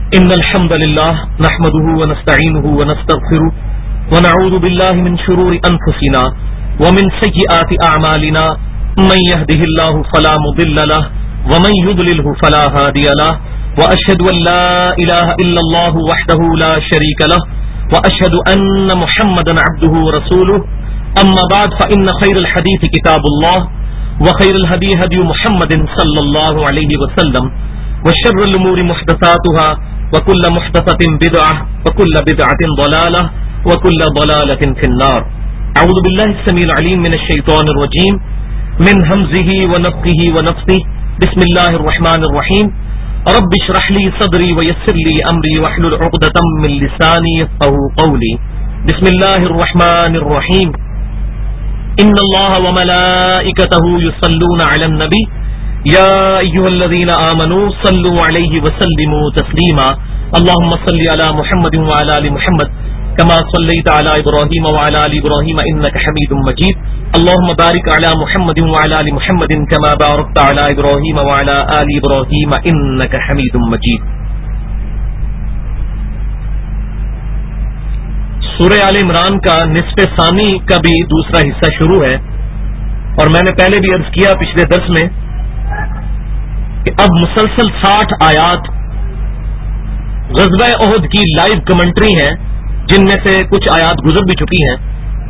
إن الحمد لله نحمده ونستعينه ونستغفره ونعوذ بالله من شرور أنفسنا ومن سيئات أعمالنا من يهده الله فلا مضل له ومن يضلله فلا هادي له وأشهد أن لا إله إلا الله وحده لا شريك له وأشهد أن محمدا عبده ورسوله أما بعد فإن خير الحديث كتاب الله وخير الهدي هدي محمد صلى الله عليه وسلم وشر الأمور محدثاتها وكل محدثة بدعة وكل بدعة ضلالة وكل ضلالة في النار. أعوذ بالله السميع العليم من الشيطان الرجيم من همزه ونفخه ونفثه. بسم الله الرحمن الرحيم. رب اشرح لي صدري ويسر لي أمري واحلل عقدة من لساني يفقهوا قولي. بسم الله الرحمن الرحيم. إن الله وملائكته يصلون على النبي يا أيها الذين آمنوا صلوا عليه وسلموا تسليما. اللهم صل على محمد وعلى آل محمد كما صليت على إبراهيم وعلى آل إبراهيم إنك حميد مجيد. اللهم بارك على محمد وعلى آل محمد كما باركت على إبراهيم وعلى آل إبراهيم إنك حميد مجيد. سورہ آل عمران کا نصف ثانی کا بھی دوسرا حصہ شروع ہے، اور میں نے پہلے بھی عرض کیا پچھلے درس میں کہ اب مسلسل 60 آیات غزوہ احد کی لائیو کمنٹری ہیں، جن میں سے کچھ آیات گزر بھی چکی ہیں،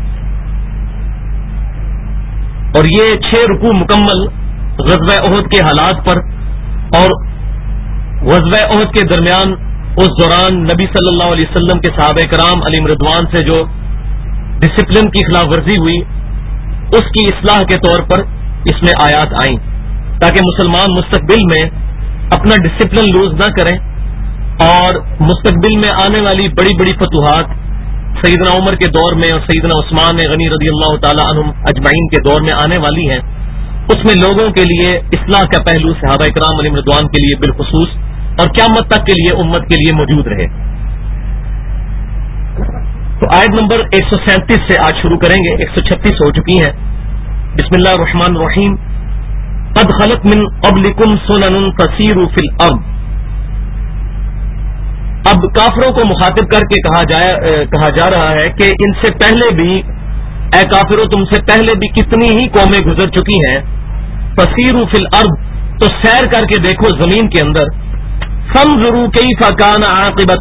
اور یہ 6 رکوع مکمل غزوہ احد کے حالات پر اور غزوہ احد کے درمیان اس دوران نبی صلی اللہ علیہ وسلم کے صحابہ کرام علیہم رضوان سے جو ڈسپلن کی خلاف ورزی ہوئی اس کی اصلاح کے طور پر اس میں آیات آئیں، تاکہ مسلمان مستقبل میں اپنا ڈسپلن لوز نہ کریں اور مستقبل میں آنے والی بڑی بڑی فتوحات سیدنا عمر کے دور میں اور سیدنا عثمان غنی رضی اللہ تعالی عنہم اجمعین کے دور میں آنے والی ہیں، اس میں لوگوں کے لیے اصلاح کا پہلو صحابہ کرام علیہم رضوان کے لیے بالخصوص اور قیامت تک کے لیے امت کے لیے موجود رہے. تو آیت نمبر 137 سے آج شروع کریں گے. 136 ہو چکی ہیں. بسم اللہ الرحمن الرحیم. قد خلت من قبلکم سنن فسیروا فی الارض. اب کافروں کو مخاطب کر کے کہا جا رہا ہے کہ ان سے پہلے بھی اے کافروں تم سے پہلے بھی کتنی ہی قومیں گزر چکی ہیں. فسیروا فی الارض تو سیر کر کے دیکھو زمین کے اندر. فانظروا کیف کان عاقبۃ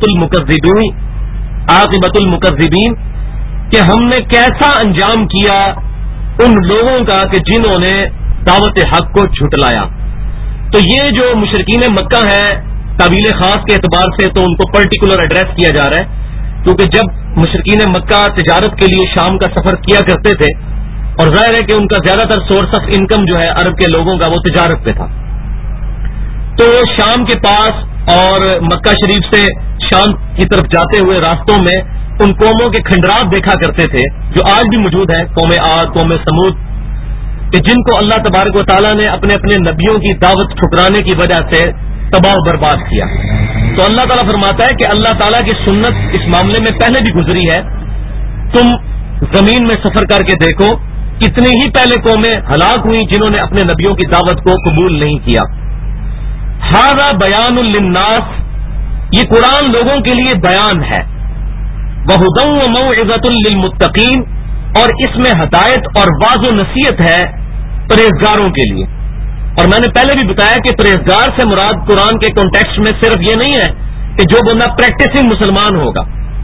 المکذبین کہ ہم نے کیسا انجام کیا ان لوگوں کا کہ جنہوں نے دعوت حق کو جھٹلایا. تو یہ جو مشرکین مکہ ہیں طویل خاص کے اعتبار سے تو ان کو پرٹیکولر ایڈریس کیا جا رہا ہے، کیونکہ جب مشرکین مکہ تجارت کے لیے شام کا سفر کیا کرتے تھے اور ظاہر ہے کہ ان کا زیادہ تر سورس آف انکم جو ہے عرب کے لوگوں کا وہ تجارت پہ تھا، تو وہ شام کے پاس اور مکہ شریف سے شام کی طرف جاتے ہوئے راستوں میں ان قوموں کے کھنڈرات دیکھا کرتے تھے جو آج بھی موجود ہیں، قوم عاد، قوم سمود، کہ جن کو اللہ تبارک و تعالیٰ نے اپنے اپنے نبیوں کی دعوت ٹھکرانے کی وجہ سے تباہ و برباد کیا. تو اللہ تعالیٰ فرماتا ہے کہ اللہ تعالیٰ کی سنت اس معاملے میں پہلے بھی گزری ہے. تم زمین میں سفر کر کے دیکھو کتنی ہی پہلے قومیں ہلاک ہوئی جنہوں نے اپنے نبیوں کی دعوت کو قبول نہیں کیا. ھذا بیان للناس، یہ قرآن لوگوں کے لیے بیان ہے. وہدی وموعظۃ للمتقین، اور اس میں ہدایت اور واضح و نصیحت ہے پرہیزگاروں کے لیے. اور میں نے پہلے بھی بتایا کہ پرہیزگار سے مراد قرآن کے کانٹیکسٹ میں صرف یہ نہیں ہے کہ جو بندہ پریکٹسنگ مسلمان ہوگا،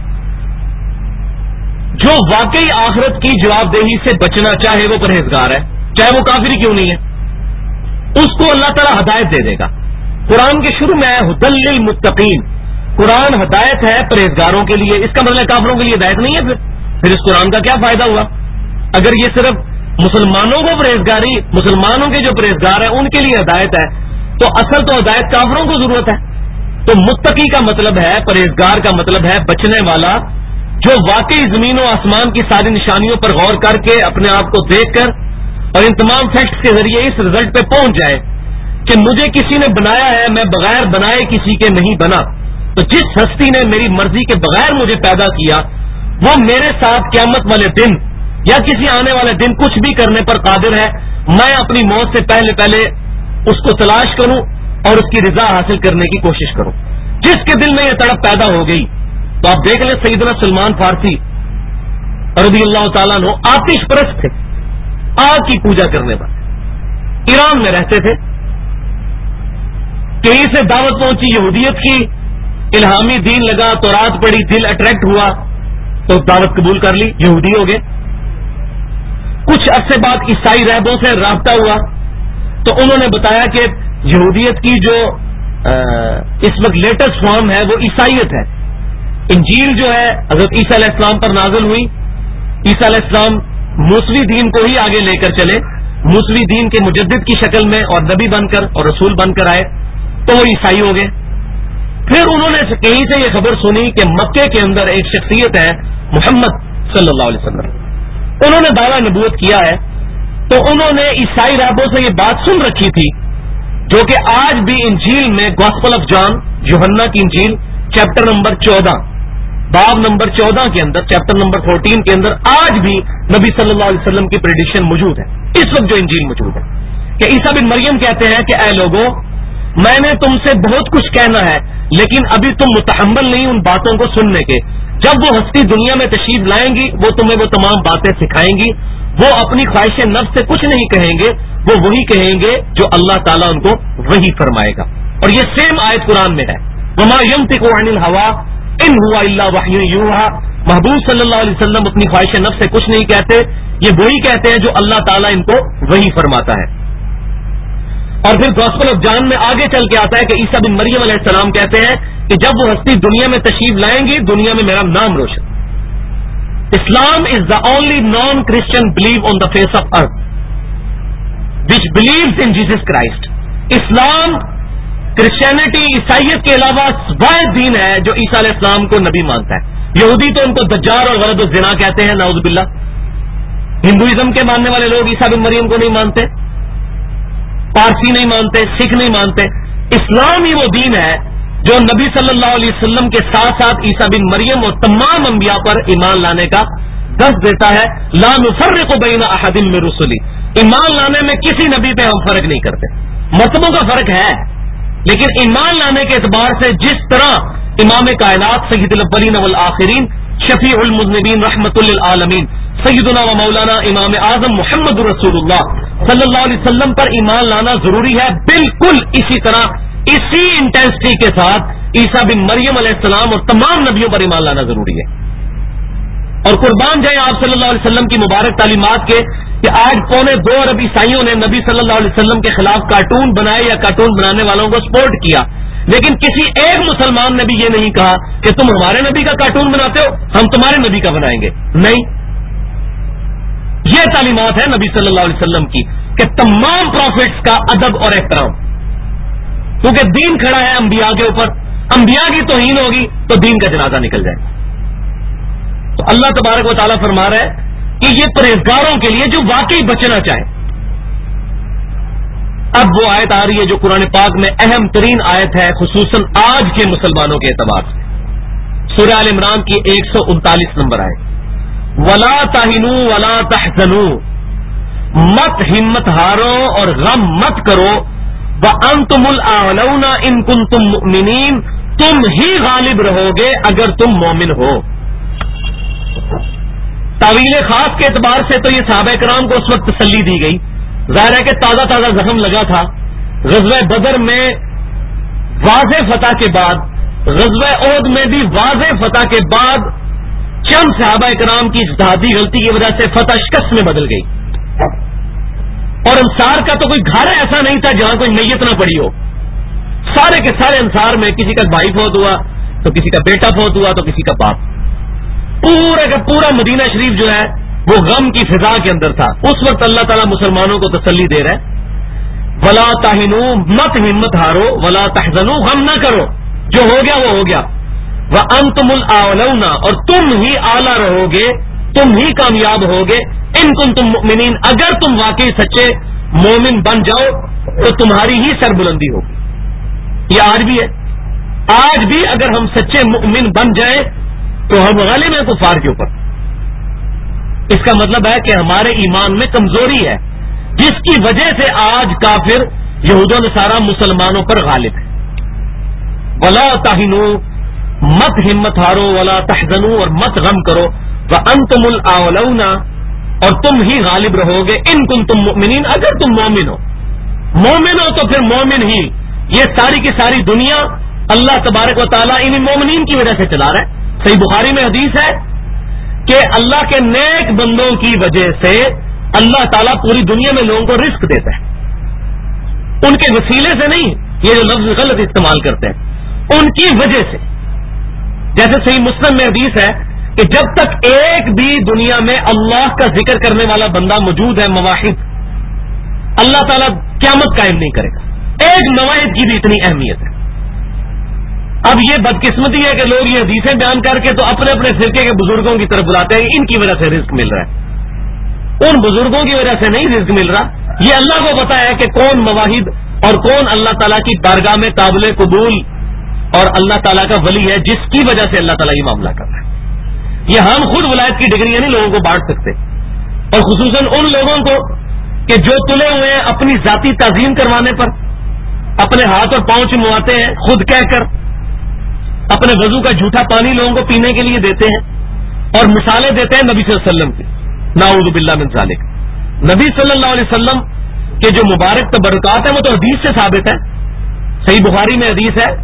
جو واقعی آخرت کی جواب دہی سے بچنا چاہے وہ پرہیزگار ہے، چاہے وہ کافر کیوں نہیں ہے، اس کو اللہ تعالیٰ ہدایت دے دے گا. قرآن کے شروع میں ہے ھدی للمتقین، قرآن ہدایت ہے پرہیزگاروں کے لیے. اس کا مطلب کافروں کے لیے ہدایت نہیں ہے. پھر اس قرآن کا کیا فائدہ ہوا اگر یہ صرف مسلمانوں کو پرہیزگاری، مسلمانوں کے جو پرہیزگار ہیں ان کے لیے ہدایت ہے، تو اصل تو ہدایت کافروں کو ضرورت ہے. تو متقی کا مطلب ہے، پرہیزگار کا مطلب ہے بچنے والا، جو واقعی زمین و آسمان کی ساری نشانیوں پر غور کر کے اپنے آپ کو دیکھ کر اور ان تمام فیکٹس کے ذریعے اس رزلٹ پہ پہنچ جائے کہ مجھے کسی نے بنایا ہے، میں بغیر بنائے کسی کے نہیں بنا. تو جس ہستی نے میری مرضی کے بغیر مجھے پیدا کیا وہ میرے ساتھ قیامت والے دن یا کسی آنے والے دن کچھ بھی کرنے پر قادر ہے. میں اپنی موت سے پہلے اس کو تلاش کروں اور اس کی رضا حاصل کرنے کی کوشش کروں. جس کے دل میں یہ تڑپ پیدا ہو گئی، تو آپ دیکھ لیں سیدنا سلمان فارسی رضی اللہ تعالیٰ عنہ آتش پرست تھے، آگ کی پوجا کرنے والے، ایران میں رہتے تھے، کہیں سے دعوت پہنچی یہودیت کی، الہامی دین لگا، تورات پڑھی، دل اٹریکٹ ہوا تو دعوت قبول کر لی، یہودی ہو گئے۔ کچھ عرصے بعد عیسائی راہبوں سے رابطہ ہوا تو انہوں نے بتایا کہ یہودیت کی جو اس وقت لیٹسٹ فارم ہے وہ عیسائیت ہے۔ انجیل جو ہے حضرت عیسیٰ علیہ السلام پر نازل ہوئی، عیسیٰ علیہ السلام موسوی دین کو ہی آگے لے کر چلے، موسوی دین کے مجدد کی شکل میں اور نبی بن کر اور رسول بن کر آئے تو وہ عیسائی ہو گئے۔ پھر انہوں نے کہیں سے یہ خبر سنی کہ مکے کے اندر ایک شخصیت ہے محمد صلی اللہ علیہ وسلم، انہوں نے دعویٰ نبوت کیا ہے، تو انہوں نے عیسائی راہبوں سے یہ بات سن رکھی تھی جو کہ آج بھی انجیل میں گاسپل آف جان، یوحنا کی انجیل چیپٹر نمبر 14 باب نمبر 14 کے اندر، چیپٹر نمبر 14 کے اندر آج بھی نبی صلی اللہ علیہ وسلم کی پریڈکشن موجود ہے، اس وقت جو انجیل موجود ہے کہ عیسیٰ بن مریم کہتے ہیں کہ اے لوگوں، میں نے تم سے بہت کچھ کہنا ہے لیکن ابھی تم متحمل نہیں ان باتوں کو سننے کے، جب وہ ہستی دنیا میں تشریف لائیں گی وہ تمہیں وہ تمام باتیں سکھائیں گی، وہ اپنی خواہش نفس سے کچھ نہیں کہیں گے، وہ وہی کہیں گے جو اللہ تعالیٰ ان کو وہی فرمائے گا۔ اور یہ سیم آیت قرآن میں ہے، وما ينطق عن الهوى ان هو الا وحی یوحى، محبوب صلی اللہ علیہ وسلم اپنی خواہش نفس سے کچھ نہیں کہتے، یہ وہی کہتے ہیں جو اللہ تعالیٰ ان کو وہی فرماتا ہے۔ اور پھر گاسپل آف جان میں آگے چل کے آتا ہے کہ عیسیٰ بن مریم علیہ السلام کہتے ہیں کہ جب وہ ہستی دنیا میں تشریف لائیں گی دنیا میں میرا نام Roshan. Islam is the only non Christian believe on the face of earth which believes in Jesus Christ. اسلام، کرسچینٹی، عیسائیت کے علاوہ واحد دین ہے جو عیسیٰ علیہ السلام کو نبی مانتا ہے۔ یہودی تو ان کو دجال اور غلط الزنا کہتے ہیں، نعوذ باللہ۔ ہندوازم کے ماننے والے لوگ عیسیٰ بن مریم کو نہیں مانتے، پارسی نہیں مانتے، سکھ نہیں مانتے۔ اسلام ہی وہ دین ہے جو نبی صلی اللہ علیہ وسلم کے ساتھ ساتھ عیسیٰ بن مریم اور تمام انبیاء پر ایمان لانے کا دست دیتا ہے۔ لا نفرق بین احد من رسلی، ایمان لانے میں کسی نبی پہ ہم فرق نہیں کرتے، مرتبوں کا فرق ہے لیکن ایمان لانے کے اعتبار سے جس طرح امام کائنات سید الاولین والآخرین شفیع المذنبین رحمت للعالمین سیدنا و مولانا امام اعظم محمد رسول اللہ صلی اللہ علیہ وسلم پر ایمان لانا ضروری ہے، بالکل اسی طرح اسی انٹینسٹی کے ساتھ عیسیٰ بن مریم علیہ السلام اور تمام نبیوں پر ایمان لانا ضروری ہے۔ اور قربان جائیں آپ صلی اللہ علیہ وسلم کی مبارک تعلیمات کے کہ آج 2.25 ارب عیسائیوں نے نبی صلی اللہ علیہ وسلم کے خلاف کارٹون بنائے یا کارٹون بنانے والوں کو سپورٹ کیا، لیکن کسی ایک مسلمان نے بھی یہ نہیں کہا کہ تم ہمارے نبی کا کارٹون بناتے ہو ہم تمہارے نبی کا بنائیں گے، نہیں۔ یہ تعلیمات ہے نبی صلی اللہ علیہ وسلم کی کہ تمام پروفٹس کا ادب اور احترام، کیونکہ دین کھڑا ہے انبیاء کے اوپر، انبیاء کی توہین ہوگی تو دین کا جنازہ نکل جائے۔ تو اللہ تبارک و تعالیٰ فرما رہا ہے کہ یہ پرہیزگاروں کے لیے جو واقعی بچنا چاہے۔ اب وہ آیت آ رہی ہے جو قرآن پاک میں اہم ترین آیت ہے خصوصاً آج کے مسلمانوں کے اعتبار سے، سورہ آل عمران کی 139 نمبر آیت، وَلَا تَهِنُوا وَلَا تَحْزَنُوا، مت ہمت ہارو اور غم مت کرو، وَأَنْتُمُ الْأَعْلَوْنَ إِن كُنتُم مُؤْمِنِينَ، تم ہی غالب رہو گے اگر تم مومن ہو۔ تعویل خاص کے اعتبار سے تو یہ صحابہ کرام کو اس وقت تسلی دی گئی، ظاہر ہے کہ تازہ تازہ زخم لگا تھا، غزوہ بدر میں واضح فتح کے بعد، غزوہ احد میں بھی واضح فتح کے بعد چند صحابہ کرام کی اجتہادی غلطی کی وجہ سے فتح شکست میں بدل گئی، اور انصار کا تو کوئی گھر ایسا نہیں تھا جہاں کوئی میت نہ پڑی ہو، سارے کے سارے انصار میں کسی کا بھائی فوت ہوا تو کسی کا بیٹا فوت ہوا تو کسی کا باپ، پورا کا پورا مدینہ شریف جو ہے وہ غم کی فضا کے اندر تھا۔ اس وقت اللہ تعالیٰ مسلمانوں کو تسلی دے رہا ہے، ولا تہنوا، مت ہمت ہارو، ولا تحزنوا، غم نہ کرو، جو ہو گیا وہ ہو گیا، وانتم الاعلون، اور تم ہی اعلیٰ رہو گے، تم ہی کامیاب ہوگے، ان کنتم مؤمنین، اگر تم واقعی سچے مومن بن جاؤ تو تمہاری ہی سربلندی ہوگی۔ یہ آج بھی ہے، آج بھی اگر ہم سچے مؤمن بن جائیں تو ہم غالب ہیں کفار کے اوپر۔ اس کا مطلب ہے کہ ہمارے ایمان میں کمزوری ہے جس کی وجہ سے آج کافر یہود و نصارہ مسلمانوں پر غالب ہے۔ ولا تہنوا، مت ہمت ہارو، ولا تحزنوا، اور مت غم کرو، وانتم الاعلون، اور تم ہی غالب رہو گے، ان کنتم مؤمنین، اگر تم مومن ہو۔ مومن ہو تو پھر مومن ہی، یہ ساری کی ساری دنیا اللہ تبارک و تعالیٰ ان مومنین کی وجہ سے چلا رہا ہے۔ صحیح بخاری میں حدیث ہے کہ اللہ کے نیک بندوں کی وجہ سے اللہ تعالیٰ پوری دنیا میں لوگوں کو رزق دیتا ہے، ان کے وسیلے سے نہیں، یہ جو لفظ غلط استعمال کرتے ہیں، ان کی وجہ سے۔ جیسے صحیح مسلم میں حدیث ہے کہ جب تک ایک بھی دنیا میں اللہ کا ذکر کرنے والا بندہ موجود ہے، مواحد، اللہ تعالیٰ قیامت قائم نہیں کرے گا۔ ایک مواحد کی بھی اتنی اہمیت ہے۔ اب یہ بدقسمتی ہے کہ لوگ یہ حدیثیں بیان کر کے تو اپنے اپنے فرقے کے بزرگوں کی طرف بلاتے ہیں، ان کی وجہ سے رزق مل رہا ہے، ان بزرگوں کی وجہ سے نہیں رزق مل رہا۔ یہ اللہ کو پتا ہے کہ کون مواحد اور کون اللہ تعالیٰ کی بارگاہ میں قابل قبول اور اللہ تعالیٰ کا ولی ہے، جس کی وجہ سے اللہ تعالیٰ یہ معاملہ کر رہا ہے۔ یہ ہم خود ولایت کی ڈگریاں نہیں لوگوں کو بانٹ سکتے، اور خصوصاً ان لوگوں کو کہ جو تلے ہوئے ہیں اپنی ذاتی تعظیم کروانے پر، اپنے ہاتھ اور پاؤں چمواتے ہیں خود کہہ کر، اپنے وضو کا جھوٹا پانی لوگوں کو پینے کے لیے دیتے ہیں، اور مثالیں دیتے ہیں نبی صلی اللہ علیہ وسلم کی، نعوذ باللہ من ذالک۔ نبی صلی اللہ علیہ وسلم کے جو مبارک تبرکات ہیں وہ تو حدیث سے ثابت ہے۔ صحیح بخاری میں حدیث ہے،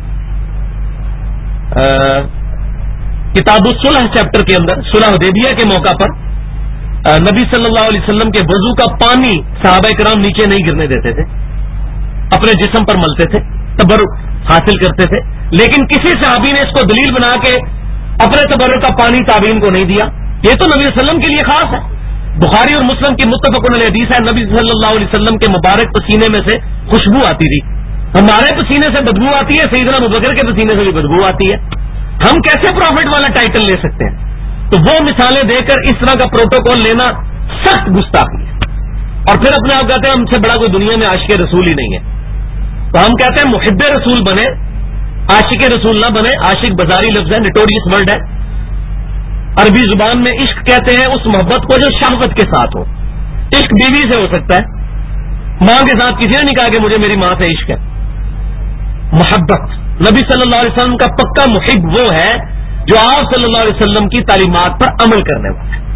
کتاب الصلح چیپٹر کے اندر، صلح حدیبیہ کے موقع پر نبی صلی اللہ علیہ وسلم کے وضو کا پانی صحابہ کرام نیچے نہیں گرنے دیتے تھے، اپنے جسم پر ملتے تھے، تبرک حاصل کرتے تھے، لیکن کسی صحابی نے اس کو دلیل بنا کے اپنے تبرک کا پانی تابعین کو نہیں دیا۔ یہ تو نبی صلی اللہ علیہ وسلم کے لیے خاص ہے۔ بخاری اور مسلم کی متفق علیہ حدیث ہے، نبی صلی اللہ علیہ وسلم کے مبارک پسینے میں سے خوشبو آتی تھی۔ ہمارے پسینے سے بدبو آتی ہے، سیدنا ابوبکر کے پسینے سے بھی بدبو آتی ہے، ہم کیسے پروفٹ والا ٹائٹل لے سکتے ہیں؟ تو وہ مثالیں دے کر اس طرح کا پروٹوکول لینا سخت گستاخی ہے، اور پھر اپنے آپ کہتے ہیں ہم سے بڑا کوئی دنیا میں عاشق رسول ہی نہیں ہے۔ تو ہم کہتے ہیں محب رسول بنے، عاشق رسول نہ بنے۔ عاشق بازاری لفظ ہے، نٹوریس ورڈ ہے، عربی زبان میں عشق کہتے ہیں اس محبت کو جو شہوت کے ساتھ ہو۔ عشق بیوی سے ہو سکتا ہے، ماں کے ساتھ کسی نے نہیں کہا کہ مجھے میری ماں سے عشق ہے۔ محبت، نبی صلی اللہ علیہ وسلم کا پکا محب وہ ہے جو آپ صلی اللہ علیہ وسلم کی تعلیمات پر عمل کرنے والا ہے۔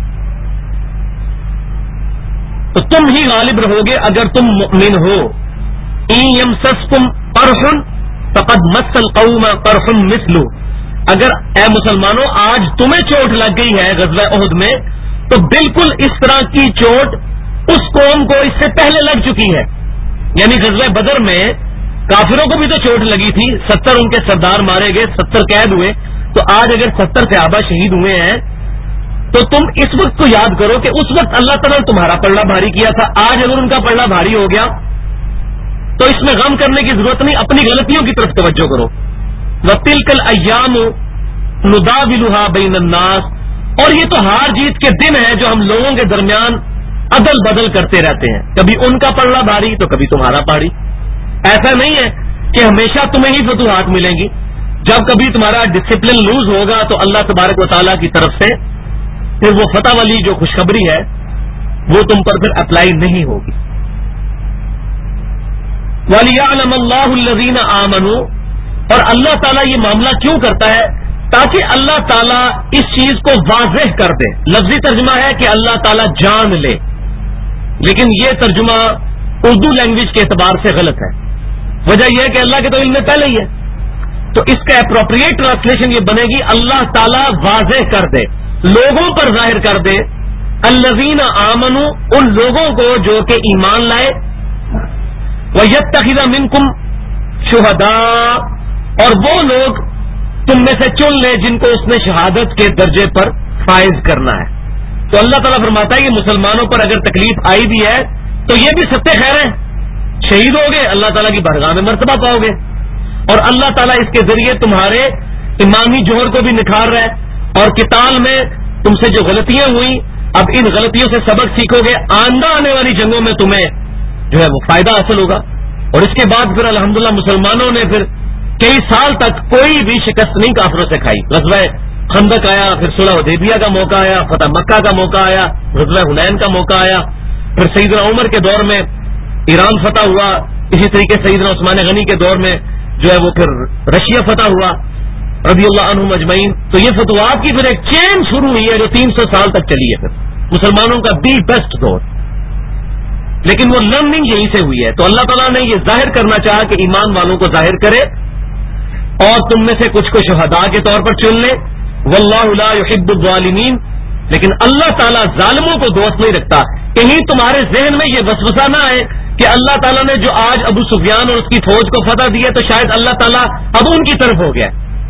تو تم ہی غالب رہو گے اگر تم مؤمن ہو۔ ان یمسسکم قرح فقد مس القوم قرح مثلہ، اگر اے مسلمانوں آج تمہیں چوٹ لگ گئی ہے غزوہ احد میں، تو بالکل اس طرح کی چوٹ اس قوم کو اس سے پہلے لگ چکی ہے۔ یعنی غزوہ بدر میں کافروں کو بھی تو چوٹ لگی تھی، 70 ان کے سردار مارے گئے، 70 قید ہوئے، تو آج اگر 70 صحابہ شہید ہوئے ہیں تو تم اس وقت کو یاد کرو کہ اس وقت اللہ تعالیٰ نے تمہارا پلڑا بھاری کیا تھا، آج اگر ان کا پلڑا بھاری ہو گیا تو اس میں غم کرنے کی ضرورت نہیں، اپنی غلطیوں کی طرف توجہ کرو۔ وَتِلْكَ الْأَيَّامُ نُدَاوِلُهَا بَيْنَ النَّاسِ، اور یہ تو ہار جیت کے دن ہیں جو ہم لوگوں کے درمیان عدل بدل کرتے رہتے ہیں، کبھی ان کا پلڑا بھاری تو کبھی تمہارا بھاری۔ ایسا نہیں ہے کہ ہمیشہ تمہیں ہی فتوحات ملیں گی، جب کبھی تمہارا ڈسپلن لوز ہوگا تو اللہ تبارک و تعالیٰ کی طرف سے پھر وہ فتح والی جو خوشخبری ہے وہ تم پر پھر اپلائی نہیں ہوگی۔ وَلِيَعْلَمَ اللَّهُ الَّذِينَ آمَنُوا، اور اللہ تعالیٰ یہ معاملہ کیوں کرتا ہے؟ تاکہ اللہ تعالیٰ اس چیز کو واضح کر دے۔ لفظی ترجمہ ہے کہ اللہ تعالیٰ جان لے، لیکن یہ ترجمہ اردو لینگویج کے اعتبار سے غلط ہے۔ وجہ یہ ہے کہ اللہ کے تو علم میں پہلے ہی ہے، تو اس کا اپروپریٹ ٹرانسلیشن یہ بنے گی اللہ تعالیٰ واضح کر دے، لوگوں پر ظاہر کر دے، الذین آمنوا، ان لوگوں کو جو کہ ایمان لائے، وَيَتَّخِذَ مِنکم شُہَدَاء، اور وہ لوگ تم میں سے چن لے جن کو اس نے شہادت کے درجے پر فائز کرنا ہے۔ تو اللہ تعالیٰ فرماتا ہے کہ مسلمانوں پر اگر تکلیف آئی بھی ہے تو یہ بھی ستے خیر ہیں، شہید ہوگے اللہ تعالیٰ کی بارگاہ میں مرتبہ پاؤ گے، اور اللہ تعالیٰ اس کے ذریعے تمہارے ایمانی جوہر کو بھی نکھار رہا ہے، اور قتال میں تم سے جو غلطیاں ہوئی اب ان غلطیوں سے سبق سیکھو گے، آئندہ آنے والی جنگوں میں تمہیں جو ہے وہ فائدہ حاصل ہوگا۔ اور اس کے بعد پھر الحمدللہ مسلمانوں نے پھر کئی سال تک کوئی بھی شکست نہیں کافروں سے کھائی۔ غزوہ خندق آیا، پھر صلح حدیبیہ کا موقع آیا، فتح مکہ کا موقع آیا، غزوہ حنین کا موقع آیا، پھر سیدنا عمر کے دور میں ایران فتح ہوا، اسی طریقے سیدنا عثمان غنی کے دور میں جو ہے وہ پھر رشیا فتح ہوا رضی اللہ عنہم اجمعین. تو یہ فتوحات کی پھر ایک چین شروع ہوئی ہے جو 300 سال تک چلی ہے پھر مسلمانوں کا دی بیسٹ دور. لیکن وہ لرننگ یہیں سے ہوئی ہے. تو اللہ تعالیٰ نے یہ ظاہر کرنا چاہا کہ ایمان والوں کو ظاہر کرے اور تم میں سے کچھ کو شہداء کے طور پر چن لے. واللہ لا يحب الظالمین. لیکن اللہ تعالیٰ ظالموں کو دوست نہیں رکھتا. کہیں تمہارے ذہن میں یہ وسوسہ نہ آئے کہ اللہ تعالیٰ نے جو آج ابو سفیان اور اس کی فوج کو فتح دی ہے تو شاید اللہ تعالیٰ اب ان کی طرف ہو گیا,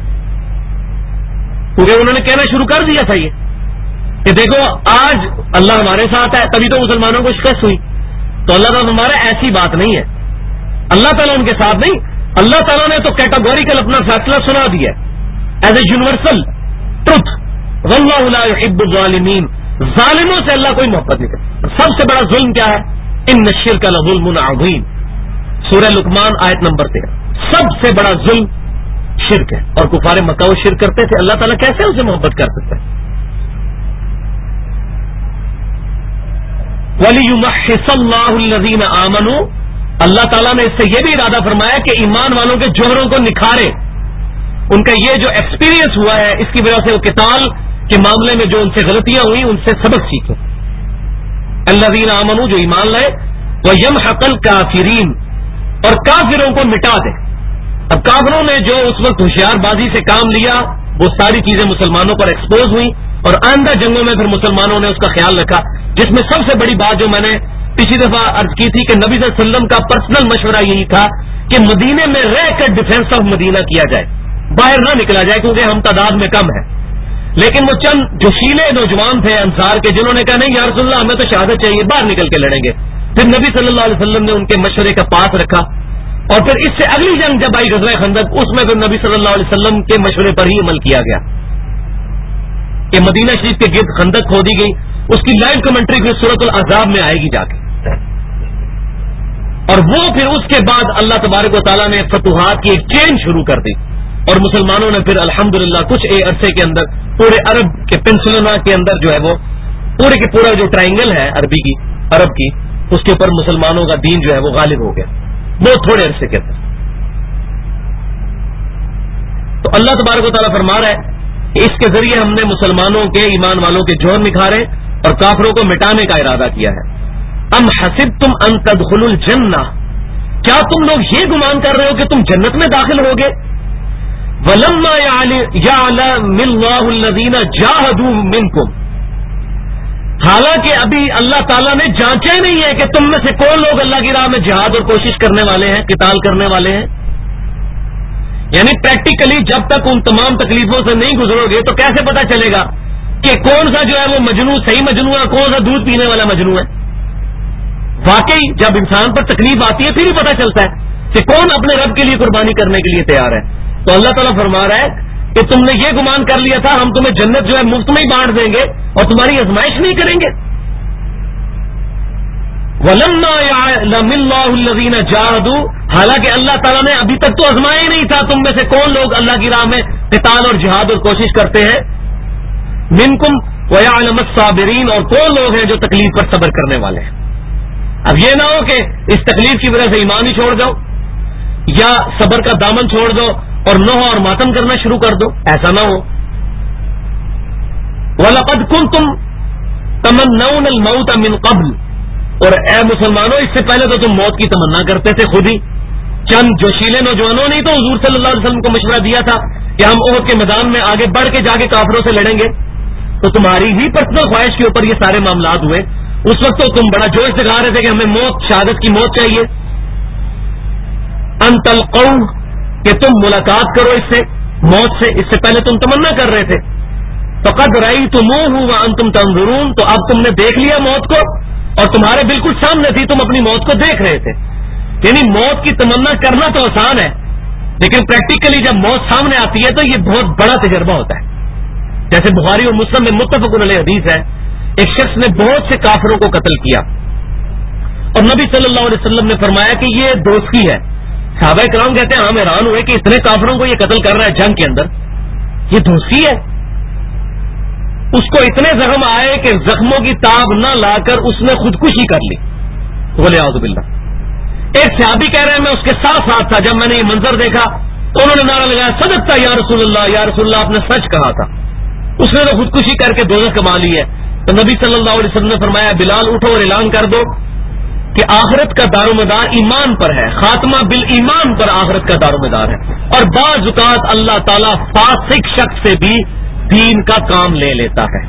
کیونکہ انہوں نے کہنا شروع کر دیا تھا یہ کہ دیکھو آج اللہ ہمارے ساتھ ہے, تبھی تو مسلمانوں کو شکست ہوئی. تو اللہ تعالیٰ ہمارا ایسی بات نہیں ہے, اللہ تعالیٰ ان کے ساتھ نہیں. اللہ تعالیٰ نے تو کیٹاگوریکل اپنا فیصلہ سنا دیا ایز اے یونیورسل ٹروتھ. واللہ لا يحب الظالمین. ظالموں سے اللہ کوئی محبت نہیں کرتا. سب سے بڑا ظلم کیا ہے؟ ان الشرک لظلم عظیم. سورہ لقمان آیت نمبر 13. سب سے بڑا ظلم شرک ہے, اور کفار مکہ وہ شرک کرتے تھے. اللہ تعالیٰ کیسے اسے محبت کر سکتا ہے؟ وَلِيُمَحِّصَ اللَّهُ الَّذِينَ آمَنُوا. اللہ تعالیٰ نے اس سے یہ بھی ارادہ فرمایا کہ ایمان والوں کے جوہروں کو نکھارے. ان کا یہ جو ایکسپیرینس ہوا ہے اس کی وجہ سے وہ قتال کے معاملے میں جو ان سے غلطیاں ہوئی ان سے سبق سیکھیں. الذین آمنوا, جو ایمان لائے, وَيَمْحَقَ الْكَافِرِينَ, اور کافروں کو مٹا دے. اب کافروں نے جو اس وقت ہوشیار بازی سے کام لیا وہ ساری چیزیں مسلمانوں پر ایکسپوز ہوئی, اور آئندہ جنگوں میں پھر مسلمانوں نے اس کا خیال رکھا. جس میں سب سے بڑی بات جو میں نے پچھلی دفعہ عرض کی تھی کہ نبی صلی اللہ علیہ وسلم کا پرسنل مشورہ یہی تھا کہ مدینے میں رہ کر ڈیفینس آف مدینہ کیا جائے, باہر نہ نکلا جائے کیونکہ ہم تعداد میں کم ہیں. لیکن وہ چند جوشیلے نوجوان تھے انصار کے جنہوں نے کہا نہیں یا رسول اللہ ہمیں تو شہادت چاہیے, باہر نکل کے لڑیں گے. پھر نبی صلی اللہ علیہ وسلم نے ان کے مشورے کا پاس رکھا, اور پھر اس سے اگلی جنگ جب آئی غزوہ خندق, اس میں پھر نبی صلی اللہ علیہ وسلم کے مشورے پر ہی عمل کیا گیا کہ مدینہ شریف کے گرد خندق کھودی گئی. اس کی لائیو کمنٹری پھر سورۃ الاحزاب میں آئے گی جا کے, اور وہ پھر اس کے بعد اللہ تبارک و تعالیٰ نے فتوحات کی ایک چین شروع کر دی, اور مسلمانوں نے پھر الحمدللہ کچھ عرصے کے اندر پورے عرب کے پینسلونا کے اندر جو ہے وہ پورے کے پورا جو ٹرائنگل ہے عرب کی اس کے اوپر مسلمانوں کا دین جو ہے وہ غالب ہو گیا بہت تھوڑے عرصے کے اندر. تو اللہ تبارک و تعالیٰ فرما رہا ہے کہ اس کے ذریعے ہم نے مسلمانوں کے ایمان والوں کے جوہر نکھارے اور کافروں کو مٹانے کا ارادہ کیا ہے. ام حسبتم ان تدخلوا الجنہ, کیا تم لوگ یہ گمان کر رہے ہو کہ تم جنت میں داخل ہوگے؟ وَلَمَّا يَعْلَمِ اللَّهُ الَّذِينَ جَاهَدُوا مِنكُمْ, حالانکہ ابھی اللہ تعالیٰ نے جانچا ہی نہیں ہے کہ تم میں سے کون لوگ اللہ کی راہ میں جہاد اور کوشش کرنے والے ہیں, قتال کرنے والے ہیں. یعنی پریکٹیکلی جب تک ان تمام تکلیفوں سے نہیں گزرو گے تو کیسے پتا چلے گا کہ کون سا جو ہے وہ مجنو صحیح مجنو ہے, کون سا دودھ پینے والا مجنو ہے. واقعی جب انسان پر تکلیف آتی ہے پھر ہی پتا چلتا ہے کہ کون اپنے رب کے لیے قربانی کرنے کے لیے تیار ہے. تو اللہ تعالیٰ فرما رہا ہے کہ تم نے یہ گمان کر لیا تھا ہم تمہیں جنت جو ہے مفت میں ہی بانٹ دیں گے اور تمہاری آزمائش نہیں کریں گے. وَلَمَّا يَعْلَمِ اللَّهُ الَّذِينَ جَاهَدُوا, حالانکہ اللہ تعالیٰ نے ابھی تک تو آزمایا ہی نہیں تھا تم میں سے کون لوگ اللہ کی راہ میں قتال اور جہاد اور کوشش کرتے ہیں. مِنْكُمْ وَيَعْلَمَ الصَّابِرِينَ, اور کون لوگ ہیں جو تکلیف پر صبر کرنے والے ہیں. اب یہ نہ ہو کہ اس تکلیف کی وجہ سے ایمان ہی چھوڑ دو یا صبر کا دامن چھوڑ دو اور نوح اور ماتم کرنا شروع کر دو, ایسا نہ ہو. وَلَقَدْ كُنْتُمْ تَمَنَّوْنَ الْمَوْتَ مِنْ قَبْلِ, اور اے مسلمانوں اس سے پہلے تو تم موت کی تمنا کرتے تھے خود ہی. چند جوشیلے نوجوانوں نے تو حضور صلی اللہ علیہ وسلم کو مشورہ دیا تھا کہ ہم احد کے میدان میں آگے بڑھ کے جا کے کافروں سے لڑیں گے. تو تمہاری ہی پرسنل خواہش کے اوپر یہ سارے معاملات ہوئے. اس وقت تو تم بڑا جوش دکھا رہے تھے کہ ہمیں موت, شہادت کی موت چاہیے. ان تلقوا, کہ تم ملاقات کرو اس سے, موت سے, اس سے پہلے تم تمنا کر رہے تھے. فقد رأیتموہ وانتم تنظرون, تو اب تم نے دیکھ لیا موت کو اور تمہارے بالکل سامنے تھی, تم اپنی موت کو دیکھ رہے تھے. یعنی موت کی تمنا کرنا تو آسان ہے لیکن پریکٹیکلی جب موت سامنے آتی ہے تو یہ بہت بڑا تجربہ ہوتا ہے. جیسے بخاری اور مسلم میں متفق علیہ حدیث ہے, ایک شخص نے بہت سے کافروں کو قتل کیا اور نبی صلی اللہ علیہ وسلم نے فرمایا کہ یہ دوستی ہے. صحابہ کرام کہتے ہیں ہم حیران ہوئے کہ اتنے کافروں کو یہ قتل کر رہا ہے جنگ کے اندر, یہ دوستی ہے. اس کو اتنے زخم آئے کہ زخموں کی تاب نہ لا کر اس نے خودکشی کر لی. بولے اعوذ باللہ. ایک صحابی کہہ رہے ہیں میں اس کے ساتھ ساتھ تھا، جب میں نے یہ منظر دیکھا تو انہوں نے نعرہ لگایا صدقتا یا رسول اللہ، یا رسول اللہ آپ نے سچ کہا تھا، اس نے تو خودکشی کر کے دوزخ کما لی ہے۔ تو نبی صلی اللہ علیہ وسلم نے فرمایا بلال اٹھو اور اعلان کر دو کہ آخرت کا دار و مدار ایمان پر ہے، خاتمہ بالایمان پر آخرت کا دار و مدار ہے، اور بعض اوقات اللہ تعالیٰ فاسق شخص سے بھی دین کا کام لے لیتا ہے۔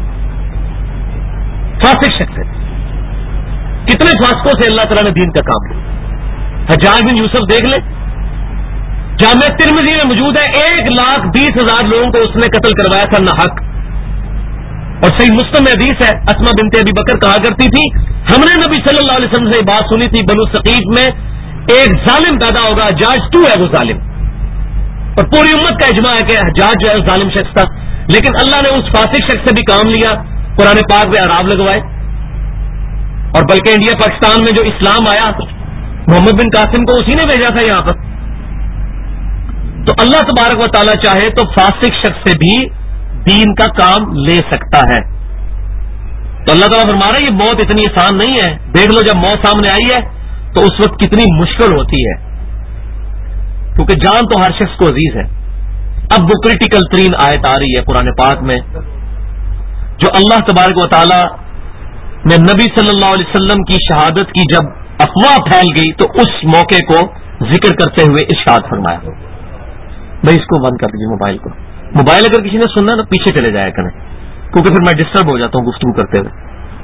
فاسق شخص سے کتنے فاسقوں سے اللہ تعالیٰ نے دین کا کام لیا۔ حجاج بن یوسف دیکھ لیں، جامع ترمذی میں موجود ہے 1,20,000 لوگوں کو اس نے قتل کروایا تھا نہ حق۔ اور صحیح مسلم میں حدیث ہے، اسما بنت ابی بکر کہا کرتی تھی ہم نے نبی صلی اللہ علیہ وسلم سے یہ بات سنی تھی بنو ثقیف میں ایک ظالم پیدا ہوگا، حجاج تو ہے وہ ظالم، اور پوری امت کا اجماع ہے کہ حجاج جو ہے ظالم شخص تھا، لیکن اللہ نے اس فاسق شخص سے بھی کام لیا، قرآن پاک میں اعراب لگوائے، اور بلکہ انڈیا پاکستان میں جو اسلام آیا محمد بن قاسم کو اسی نے بھیجا تھا یہاں پر۔ تو اللہ تبارک و تعالیٰ چاہے تو فاسق شخص سے بھی دین کا کام لے سکتا ہے۔ تو اللہ تعالیٰ فرما رہا ہے یہ موت اتنی آسان نہیں ہے، دیکھ لو جب موت سامنے آئی ہے تو اس وقت کتنی مشکل ہوتی ہے، کیونکہ جان تو ہر شخص کو عزیز ہے۔ اب وہ کریٹیکل ترین آیت آ رہی ہے قرآن پاک میں جو اللہ تبارک و تعالیٰ نے نبی صلی اللہ علیہ وسلم کی شہادت کی جب افواہ پھیل گئی تو اس موقع کو ذکر کرتے ہوئے ارشاد فرمایا۔ بھائی اس کو بند کر دیجیے موبائل کو، موبائل اگر کسی نے سننا تو پیچھے چلے جایا کریں کیونکہ پھر میں ڈسٹرب ہو جاتا ہوں گفتگو کرتے ہوئے۔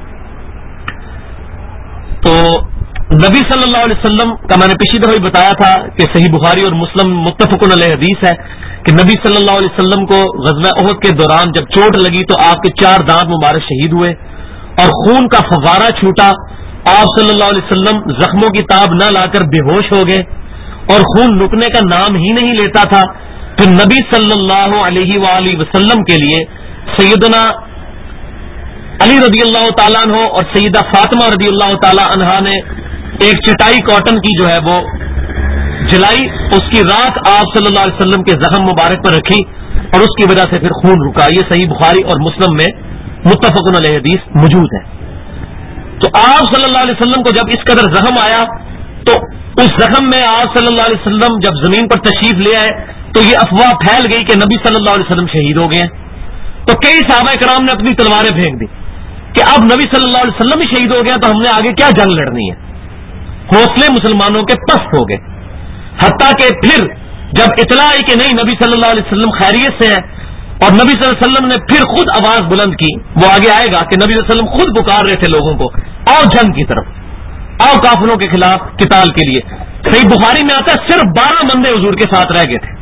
تو نبی صلی اللہ علیہ وسلم کا میں نے پچھلی دفعہ بھی بتایا تھا کہ صحیح بخاری اور مسلم متفق علیہ حدیث ہے کہ نبی صلی اللہ علیہ وسلم کو غزوہ احد کے دوران جب چوٹ لگی تو آپ کے 4 دانت مبارک شہید ہوئے اور خون کا فوارہ چھوٹا، آپ صلی اللہ علیہ وسلم زخموں کی تاب نہ لا کر بے ہوش ہو گئے اور خون رکنے کا نام ہی نہیں لیتا تھا۔ پھر نبی صلی اللہ علیہ وآلہ وسلم کے لیے سیدنا علی رضی اللہ تعالیٰ عنہ اور سیدہ فاطمہ رضی اللہ تعالیٰ عنہا نے ایک چٹائی کاٹن کی جو ہے وہ جلائی، اس کی راکھ آپ صلی اللہ علیہ وسلم کے زخم مبارک پر رکھی اور اس کی وجہ سے پھر خون رکا۔ یہ صحیح بخاری اور مسلم میں متفق علیہ حدیث موجود ہے۔ تو آپ صلی اللہ علیہ وسلم کو جب اس قدر زخم آیا تو اس زخم میں آپ صلی اللہ علیہ وسلم جب زمین پر تشریف لے آئے تو یہ افواہ پھیل گئی کہ نبی صلی اللہ علیہ وسلم شہید ہو گئے ہیں۔ تو کئی صحابہ کرام نے اپنی تلواریں پھینک دی کہ اب نبی صلی اللہ علیہ وسلم ہی شہید ہو گیا تو ہم نے آگے کیا جنگ لڑنی ہے۔ حوصلے مسلمانوں کے پست ہو گئے، حتیٰ کہ پھر جب اطلاع آئی کہ نہیں نبی صلی اللہ علیہ وسلم خیریت سے ہیں اور نبی صلی اللہ علیہ وسلم نے پھر خود آواز بلند کی، وہ آگے آئے گا کہ نبی صلی اللہ علیہ وسلم خود پکار رہے تھے لوگوں کو آؤ جنگ کی طرف، آؤ کافروں کے خلاف قتال کے لیے۔ صحیح بخاری میں آتا ہے صرف 12 بندے حضور کے ساتھ رہ گئے تھے،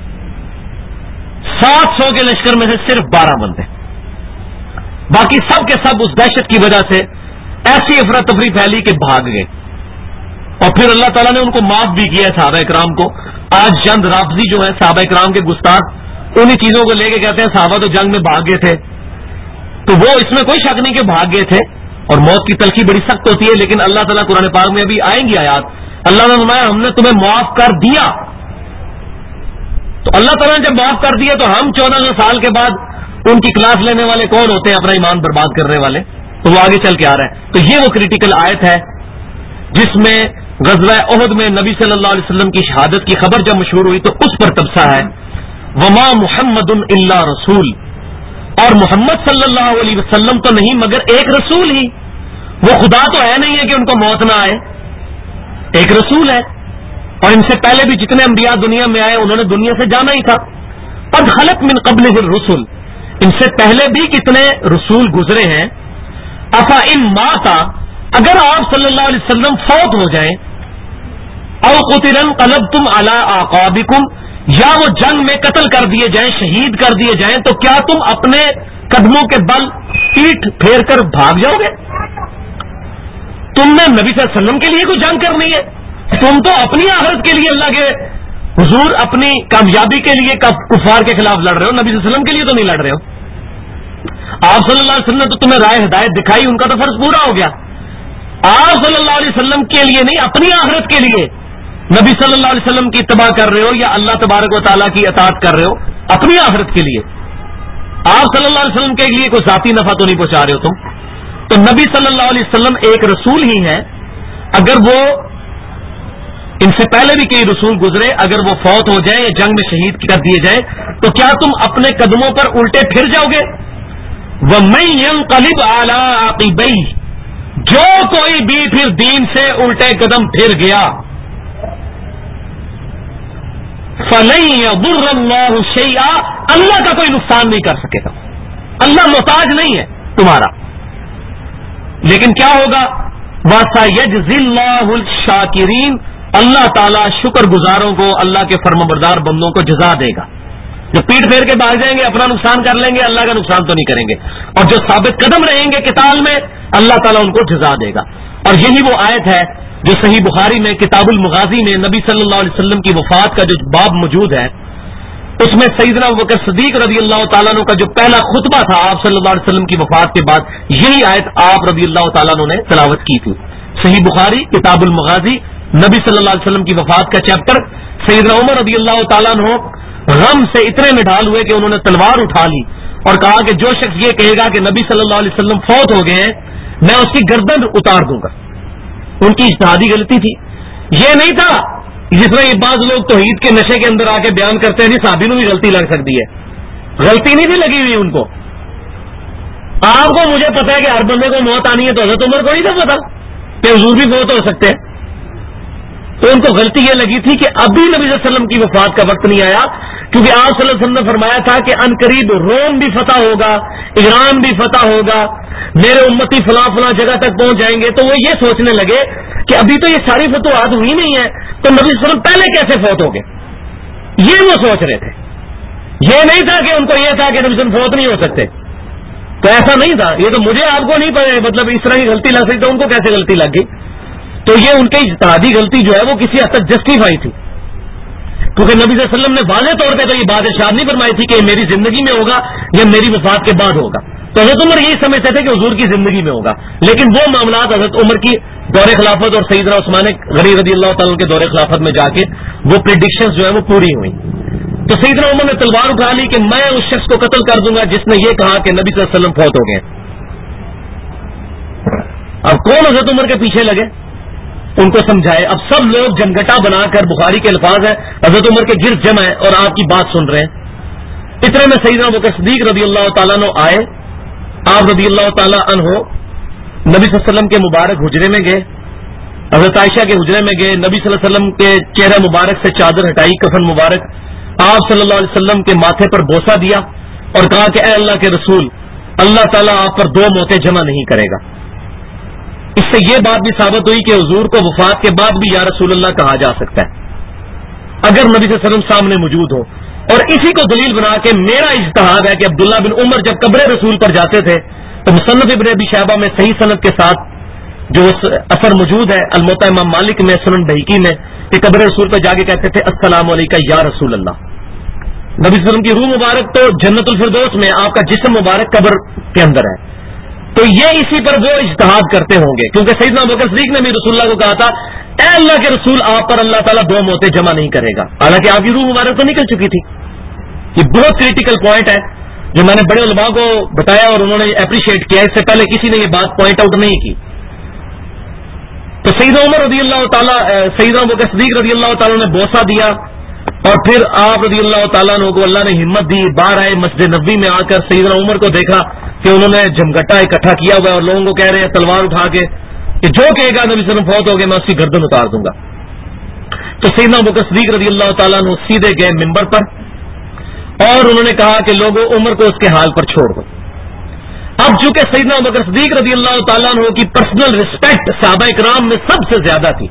700 کے لشکر میں سے صرف 12 بندے، باقی سب کے سب اس دہشت کی وجہ سے ایسی افراتفری پھیلی کہ بھاگ گئے، اور پھر اللہ تعالیٰ نے ان کو معاف بھی کیا صحابہ اکرام کو۔ آج چند رافضی جو ہے صحابہ اکرام کے گستاخ انہی چیزوں کو لے کے کہتے ہیں صحابہ تو جنگ میں بھاگ گئے تھے، تو وہ اس میں کوئی شک نہیں کہ بھاگ گئے تھے، اور موت کی تلخی بڑی سخت ہوتی ہے، لیکن اللہ تعالیٰ قرآن پاک میں ابھی آئیں گی آیات، اللہ نے فرمایا ہم نے تمہیں معاف کر دیا۔ تو اللہ تعالیٰ نے جب معاف کر دیا تو ہم 1400 سال کے بعد ان کی کلاس لینے والے کون ہوتے ہیں اپنا ایمان برباد کرنے والے؟ تو وہ آگے چل کے آ رہا ہے۔ تو یہ وہ کریٹیکل آیت ہے جس میں غزوہ احد میں نبی صلی اللہ علیہ وسلم کی شہادت کی خبر جب مشہور ہوئی تو اس پر تبصرہ ہے وما محمد الا رسول، اور محمد صلی اللہ علیہ وسلم تو نہیں مگر ایک رسول ہی، وہ خدا تو ہے نہیں ہے کہ ان کو موت نہ آئے، ایک رسول ہے، اور ان سے پہلے بھی جتنے انبیاء دنیا میں آئے انہوں نے دنیا سے جانا ہی تھا۔ قد خلت من قبلہ الرسل، ان سے پہلے بھی کتنے رسول گزرے ہیں۔ افا ان ماتا، اگر آپ صلی اللہ علیہ وسلم فوت ہو جائیں، او قتلا انقلبتم علی اعقابکم، یا وہ جنگ میں قتل کر دیے جائیں، شہید کر دیے جائیں، تو کیا تم اپنے قدموں کے بل پیٹھ پھیر کر بھاگ جاؤ گے؟ تم نے نبی صلی اللہ علیہ وسلم کے لیے کوئی جنگ کرنی ہے؟ تم تو اپنی آخرت کے لیے اللہ کے حضور اپنی کامیابی کے لیے کفار کے خلاف لڑ رہے ہو، نبی صلی اللہ علیہ وسلم کے لیے تو نہیں لڑ رہے ہو۔ آپ صلی اللہ علیہ وسلم نے تو تمہیں رائے ہدایت دکھائی، ان کا تو فرض پورا ہو گیا۔ آپ صلی اللہ علیہ وسلم کے لیے نہیں، اپنی آخرت کے لیے نبی صلی اللہ علیہ وسلم کی اتباع کر رہے ہو یا اللہ تبارک و تعالیٰ کی اطاعت کر رہے ہو، اپنی آخرت کے لیے۔ آپ صلی اللہ علیہ وسلم کے لیے کوئی ذاتی نفع تو نہیں پہنچا رہے ہو تم۔ تو نبی صلی اللہ علیہ وسلم ایک رسول ہی ہے، اگر وہ ان سے پہلے بھی کئی رسول گزرے، اگر وہ فوت ہو جائیں یا جنگ میں شہید کر دیے جائیں تو کیا تم اپنے قدموں پر الٹے پھر جاؤ گے؟ وَمَن يَنقَلِبْ عَلَىٰ عَقِبَيْهِ، جو کوئی بھی پھر دین سے الٹے قدم پھر گیا، فَلَن يَضُرَّ اللَّهُ شَيْئًا، اللہ کا کوئی نقصان نہیں کر سکے گا، اللہ محتاج نہیں ہے تمہارا۔ لیکن کیا ہوگا؟ وَسَيَجْزِي اللَّهُ الشَّاكِرِينَ، اللہ تعالیٰ شکر گزاروں کو، اللہ کے فرمانبردار بندوں کو جزا دے گا۔ جو پیٹ پھیر کے بھاگ جائیں گے، اپنا نقصان کر لیں گے، اللہ کا نقصان تو نہیں کریں گے، اور جو ثابت قدم رہیں گے قتال میں، اللہ تعالیٰ ان کو جزا دے گا۔ اور یہی وہ آیت ہے جو صحیح بخاری میں کتاب المغازی میں نبی صلی اللہ علیہ وسلم کی وفات کا جو باب موجود ہے، اس میں سیدنا ابوبکر صدیق رضی اللہ تعالیٰ عنہ کا جو پہلا خطبہ تھا آپ صلی اللہ علیہ وسلم کی وفات کے بعد، یہی آیت آپ رضی اللہ تعالیٰ عنہ نے تلاوت کی تھی۔ صحیح بخاری کتاب المغازی، نبی صلی اللہ علیہ وسلم کی وفات کا چیپٹر۔ سیدنا عمر رضی اللہ تعالیٰ عنہ غم سے اتنے نڈال ہوئے کہ انہوں نے تلوار اٹھا لی اور کہا کہ جو شخص یہ کہے گا کہ نبی صلی اللہ علیہ وسلم فوت ہو گئے ہیں، میں اس کی گردن اتار دوں گا۔ ان کی اجتہادی غلطی تھی، یہ نہیں تھا جس میں یہ بعض لوگ توحید کے نشے کے اندر آ کے بیان کرتے ہیں، صحابی کو بھی غلطی لگ سکتی ہے، غلطی نہیں تھی لگی ہوئی ان کو۔ آپ کو مجھے پتا ہے کہ ہر بندے کو موت آنی ہے، تو حضرت عمر کو نہیں تھا پتا کہ حضور بھی فوت ہو سکتے ہیں، تو ان کو غلطی یہ لگی تھی کہ ابھی نبی صلی اللہ علیہ وسلم کی وفات کا وقت نہیں آیا، کیونکہ آپ صلی اللہ علیہ وسلم نے فرمایا تھا کہ ان قریب روم بھی فتح ہوگا، ایران بھی فتح ہوگا، میرے امتی فلاں فلاں جگہ تک پہنچ جائیں گے۔ تو وہ یہ سوچنے لگے کہ ابھی تو یہ ساری فتوحات ہوئی نہیں ہے، تو نبی صلی اللہ علیہ وسلم پہلے کیسے فوت ہو گئے، یہ وہ سوچ رہے تھے۔ یہ نہیں تھا کہ ان کو یہ تھا کہ نبی صلی اللہ علیہ وسلم فوت نہیں ہو سکتے، تو ایسا نہیں تھا۔ یہ تو مجھے آپ کو نہیں پتا، مطلب اس طرح کی غلطی لگ سکتی، تو ان کو کیسے غلطی لگ گئی؟ تو یہ ان کی اجتہادی غلطی جو ہے وہ کسی حد تک جسٹیفائی تھی، کیونکہ نبی صلی اللہ علیہ وسلم نے واضح طور پہ تو یہ بات ارشاد نہیں فرمائی تھی کہ میری زندگی میں ہوگا یا میری وفات کے بعد ہوگا، تو حضرت عمر یہی سمجھتے تھے کہ حضور کی زندگی میں ہوگا، لیکن وہ معاملات حضرت عمر کی دور خلافت اور سیدنا عثمان غنی رضی اللہ تعالیٰ کے دور خلافت میں جا کے وہ پریڈکشنز جو ہے وہ پوری ہوئی۔ تو سیدنا عمر نے تلوار اٹھا لی کہ میں اس شخص کو قتل کر دوں گا جس نے یہ کہا کہ نبی صلی اللہ علیہ وسلم فوت ہو گئے۔ اب کون حضرت عمر کے پیچھے لگے، ان کو سمجھائے۔ اب سب لوگ جمگٹا بنا کر، بخاری کے الفاظ ہیں، حضرت عمر کے گرد جمع ہیں اور آپ کی بات سن رہے ہیں۔ اتنے میں سیدنا ابوبکر صدیق رضی اللہ تعالیٰ عنہ آئے، آپ رضی اللہ تعالیٰ عنہ نبی صلی اللہ علیہ وسلم کے مبارک حجرے میں گئے، حضرت عائشہ کے حجرے میں گئے، نبی صلی اللہ علیہ وسلم کے چہرہ مبارک سے چادر ہٹائی، کفن مبارک، آپ صلی اللہ علیہ وسلم کے ماتھے پر بوسہ دیا اور کہا کہ اے اللہ کے رسول، اللہ تعالیٰ آپ پر دو موتیں جمع نہیں کرے گا۔ اس سے یہ بات بھی ثابت ہوئی کہ حضور کو وفات کے بعد بھی یا رسول اللہ کہا جا سکتا ہے اگر نبی صلی اللہ علیہ وسلم سامنے موجود ہو، اور اسی کو دلیل بنا کے میرا اجتہاد ہے کہ عبداللہ بن عمر جب قبر رسول پر جاتے تھے تو مصنف ابن ابی شیبہ میں صحیح سند کے ساتھ جو اثر موجود ہے، الموطا امام مالک میں، سنن بہیقی میں، کہ قبر رسول پر جا کے کہتے تھے السلام علیکہ یا رسول اللہ۔ نبی صلی اللہ علیہ وسلم کی روح مبارک تو جنت الفردوس میں، آپ کا جسم مبارک قبر کے اندر ہے، تو یہ اسی پر وہ اجتہاد کرتے ہوں گے، کیونکہ سیدنا ابوبکر صدیق نے بھی رسول اللہ کو کہا تھا اے اللہ کے رسول، آپ پر اللہ تعالیٰ دو موتیں جمع نہیں کرے گا، حالانکہ آپ کی روح مبارک تو نکل چکی تھی۔ یہ بہت کریٹیکل پوائنٹ ہے جو میں نے بڑے علماء کو بتایا اور انہوں نے اپریشیٹ کیا، اس سے پہلے کسی نے یہ بات پوائنٹ آؤٹ نہیں کی۔ تو سیدنا عمر رضی اللہ تعالیٰ، سیدنا ابوبکر صدیق رضی اللہ تعالیٰ نے بوسہ دیا، اور پھر آپ رضی اللہ تعالیٰ عنہ کو اللہ نے ہمت دی، باہر آئے، مسجد نبوی میں آ کر سیدنا عمر کو دیکھا کہ انہوں نے جمگٹا اکٹھا کیا ہوا ہے اور لوگوں کو کہہ رہے ہیں تلوار اٹھا کے کہ جو کہے گا نبی صلی اللہ علیہ وسلم فوت ہو گئے میں اس کی گردن اتار دوں گا۔ تو سیدنا ابوبکر صدیق رضی اللہ تعالیٰ عنہ سیدھے گئے منبر پر اور انہوں نے کہا کہ لوگوں عمر کو اس کے حال پر چھوڑ دو۔ اب چونکہ سیدنا ابوبکر صدیق رضی اللہ تعالیٰ عنہ کی پرسنل رسپیکٹ صحابہ کرام میں سب سے زیادہ تھی،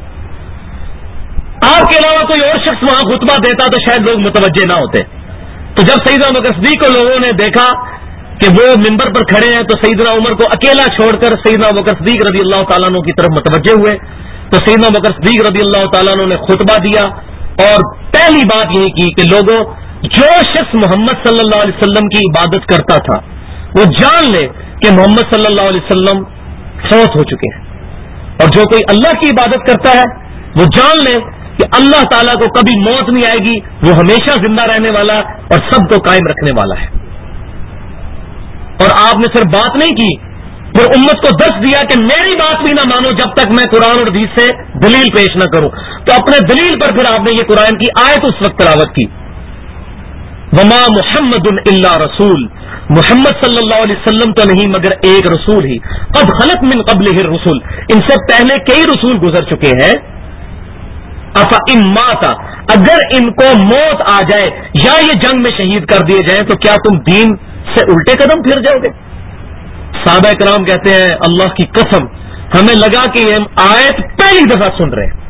آپ کے علاوہ کوئی اور شخص وہاں خطبہ دیتا تو شاید لوگ متوجہ نہ ہوتے۔ تو جب سیدنا ابوبکر صدیق کو لوگوں نے دیکھا کہ وہ منبر پر کھڑے ہیں تو سیدنا عمر کو اکیلا چھوڑ کر سیدنا ابوبکر صدیق رضی اللہ تعالیٰ عنہ کی طرف متوجہ ہوئے۔ تو سیدنا ابوبکر صدیق رضی اللہ تعالیٰ عنہ نے خطبہ دیا اور پہلی بات یہ کی کہ لوگوں، جو شخص محمد صلی اللہ علیہ وسلم کی عبادت کرتا تھا وہ جان لے کہ محمد صلی اللہ علیہ وسلم فوت ہو چکے ہیں، اور جو کوئی اللہ کی عبادت کرتا ہے وہ جان لے کہ اللہ تعالیٰ کو کبھی موت نہیں آئے گی، وہ ہمیشہ زندہ رہنے والا اور سب کو قائم رکھنے والا ہے۔ اور آپ نے صرف بات نہیں کی پھر امت کو درس دیا کہ میری بات بھی نہ مانو جب تک میں قرآن اور حدیث سے دلیل پیش نہ کروں. تو اپنے دلیل پر پھر آپ نے یہ قرآن کی آیت اس وقت تلاوت کی, وما محمد الا رسول, محمد صلی اللہ علیہ وسلم تو نہیں مگر ایک رسول ہی, قد خلت من قبلہ الرسل, ان سے پہلے کئی رسول گزر چکے ہیں, افا اماتا, اگر ان کو موت آ جائے یا یہ جنگ میں شہید کر دیے جائیں تو کیا تم دین سے الٹے قدم پھر جاؤ گے؟ صحابہ کرام کہتے ہیں اللہ کی قسم ہمیں لگا کہ ہم آیت پہلی دفعہ سن رہے ہیں,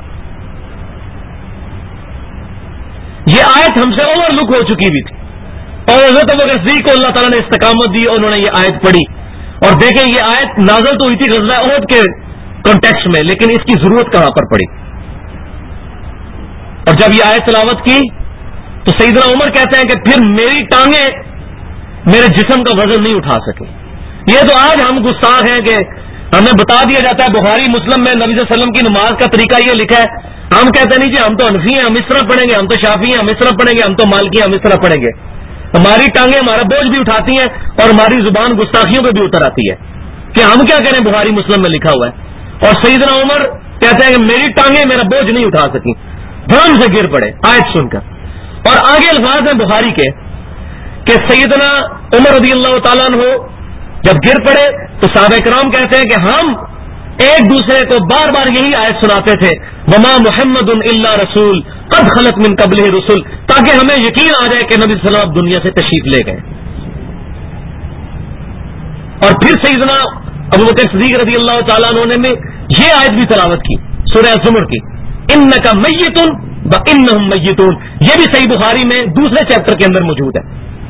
یہ آیت ہم سے اوور لک ہو چکی بھی تھی, اور حضرت ابوبکر صدیق کو اللہ تعالیٰ نے استقامت دی اور انہوں نے یہ آیت پڑھی, اور دیکھیں یہ آیت نازل تو ہوئی تھی غزوہ احد کے کانٹیکسٹ میں, لیکن اس کی ضرورت کہاں پر پڑی. اور جب یہ آیت تلاوت کی تو سیدنا عمر کہتے ہیں کہ پھر میری ٹانگیں میرے جسم کا وزن نہیں اٹھا سکے. یہ تو آج ہم گستاخ ہیں کہ ہمیں بتا دیا جاتا ہے بخاری مسلم میں نبی صلی اللہ علیہ وسلم کی نماز کا طریقہ یہ لکھا ہے, ہم کہتے نہیں جی ہم تو حنفی ہیں ہم اس طرح پڑھیں گے, ہم تو شافعی ہیں ہم اس طرح پڑھیں گے, ہم تو مالکی ہیں ہم اس طرح پڑھیں گے. ہماری ٹانگیں ہمارا بوجھ بھی اٹھاتی ہیں اور ہماری زبان گستاخیوں پہ بھی اتر آتی ہے کہ ہم کیا کریں, بخاری مسلم میں لکھا ہوا ہے. اور سیدنا عمر کہتے ہیں کہ میری ٹانگیں میرا بوجھ نہیں اٹھا سکی, دھڑام سے گر پڑے آیت سن کر. اور آگے الفاظ ہیں بخاری کے کہ سیدنا عمر رضی اللہ تعالیٰ عنہ جب گر پڑے تو صحابہ کرام کہتے ہیں کہ ہم ایک دوسرے کو بار بار یہی آیت سناتے تھے, وما محمد الا رسول قد خلت من قبلہ رسل, تاکہ ہمیں یقین آ جائے کہ نبی صلی اللہ علیہ وسلم دنیا سے تشریف لے گئے. اور پھر سیدنا ابوبکر صدیق رضی اللہ تعالیٰ عنہ نے یہ آیت بھی تلاوت کی سورہ الزمر کی, انک میت وانہم میتون, یہ بھی صحیح بخاری میں دوسرے چیپٹر کے اندر موجود ہے.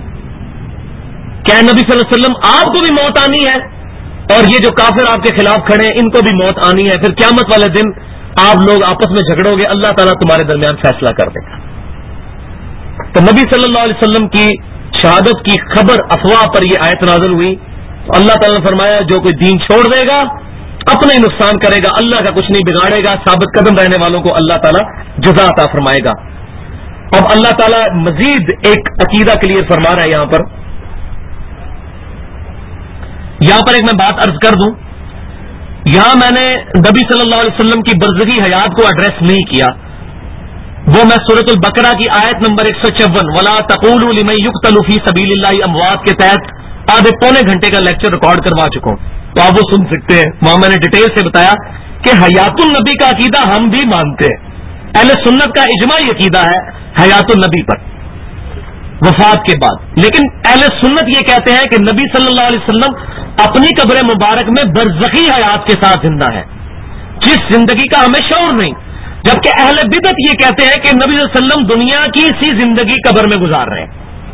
کیا نبی صلی اللہ علیہ وسلم آپ کو بھی موت آنی ہے, اور یہ جو کافر آپ کے خلاف کھڑے ہیں ان کو بھی موت آنی ہے, پھر قیامت والے دن آپ لوگ آپس میں جھگڑو گے, اللہ تعالیٰ تمہارے درمیان فیصلہ کر دے گا. تو نبی صلی اللہ علیہ وسلم کی شہادت کی خبر افواہ پر یہ آیت نازل ہوئی. تو اللہ تعالیٰ نے فرمایا جو کوئی دین چھوڑ دے گا اپنا ہی نقصان کرے گا, اللہ کا کچھ نہیں بگاڑے گا, ثابت قدم رہنے والوں کو اللہ تعالیٰ جزا عطا فرمائے گا. اب اللہ تعالیٰ مزید ایک عقیدہ کلیئر فرما رہا ہے یہاں پر ایک میں بات عرض کر دوں, یہاں میں نے نبی صلی اللہ علیہ وسلم کی برزخی حیات کو ایڈریس نہیں کیا, وہ میں سورۃ البقرہ کی آیت نمبر 154 ولا تقولوا لمن يقتل في سبيل الله اموات کے تحت آدھے پونے گھنٹے کا لیکچر ریکارڈ کروا چکا ہوں, تو آپ وہ سن سکتے ہیں. وہاں میں نے ڈیٹیل سے بتایا کہ حیات النبی کا عقیدہ ہم بھی مانتے ہیں, اہل سنت کا اجماعی عقیدہ ہے حیات النبی پر وفات کے بعد, لیکن اہل سنت یہ کہتے ہیں کہ نبی صلی اللہ علیہ وسلم اپنی قبر مبارک میں برزخی حیات کے ساتھ زندہ ہے, جس زندگی کا ہمیں شعور نہیں. جبکہ اہل بدعت یہ کہتے ہیں کہ نبی صلی اللہ علیہ وسلم دنیا کی سی زندگی قبر میں گزار رہے ہیں.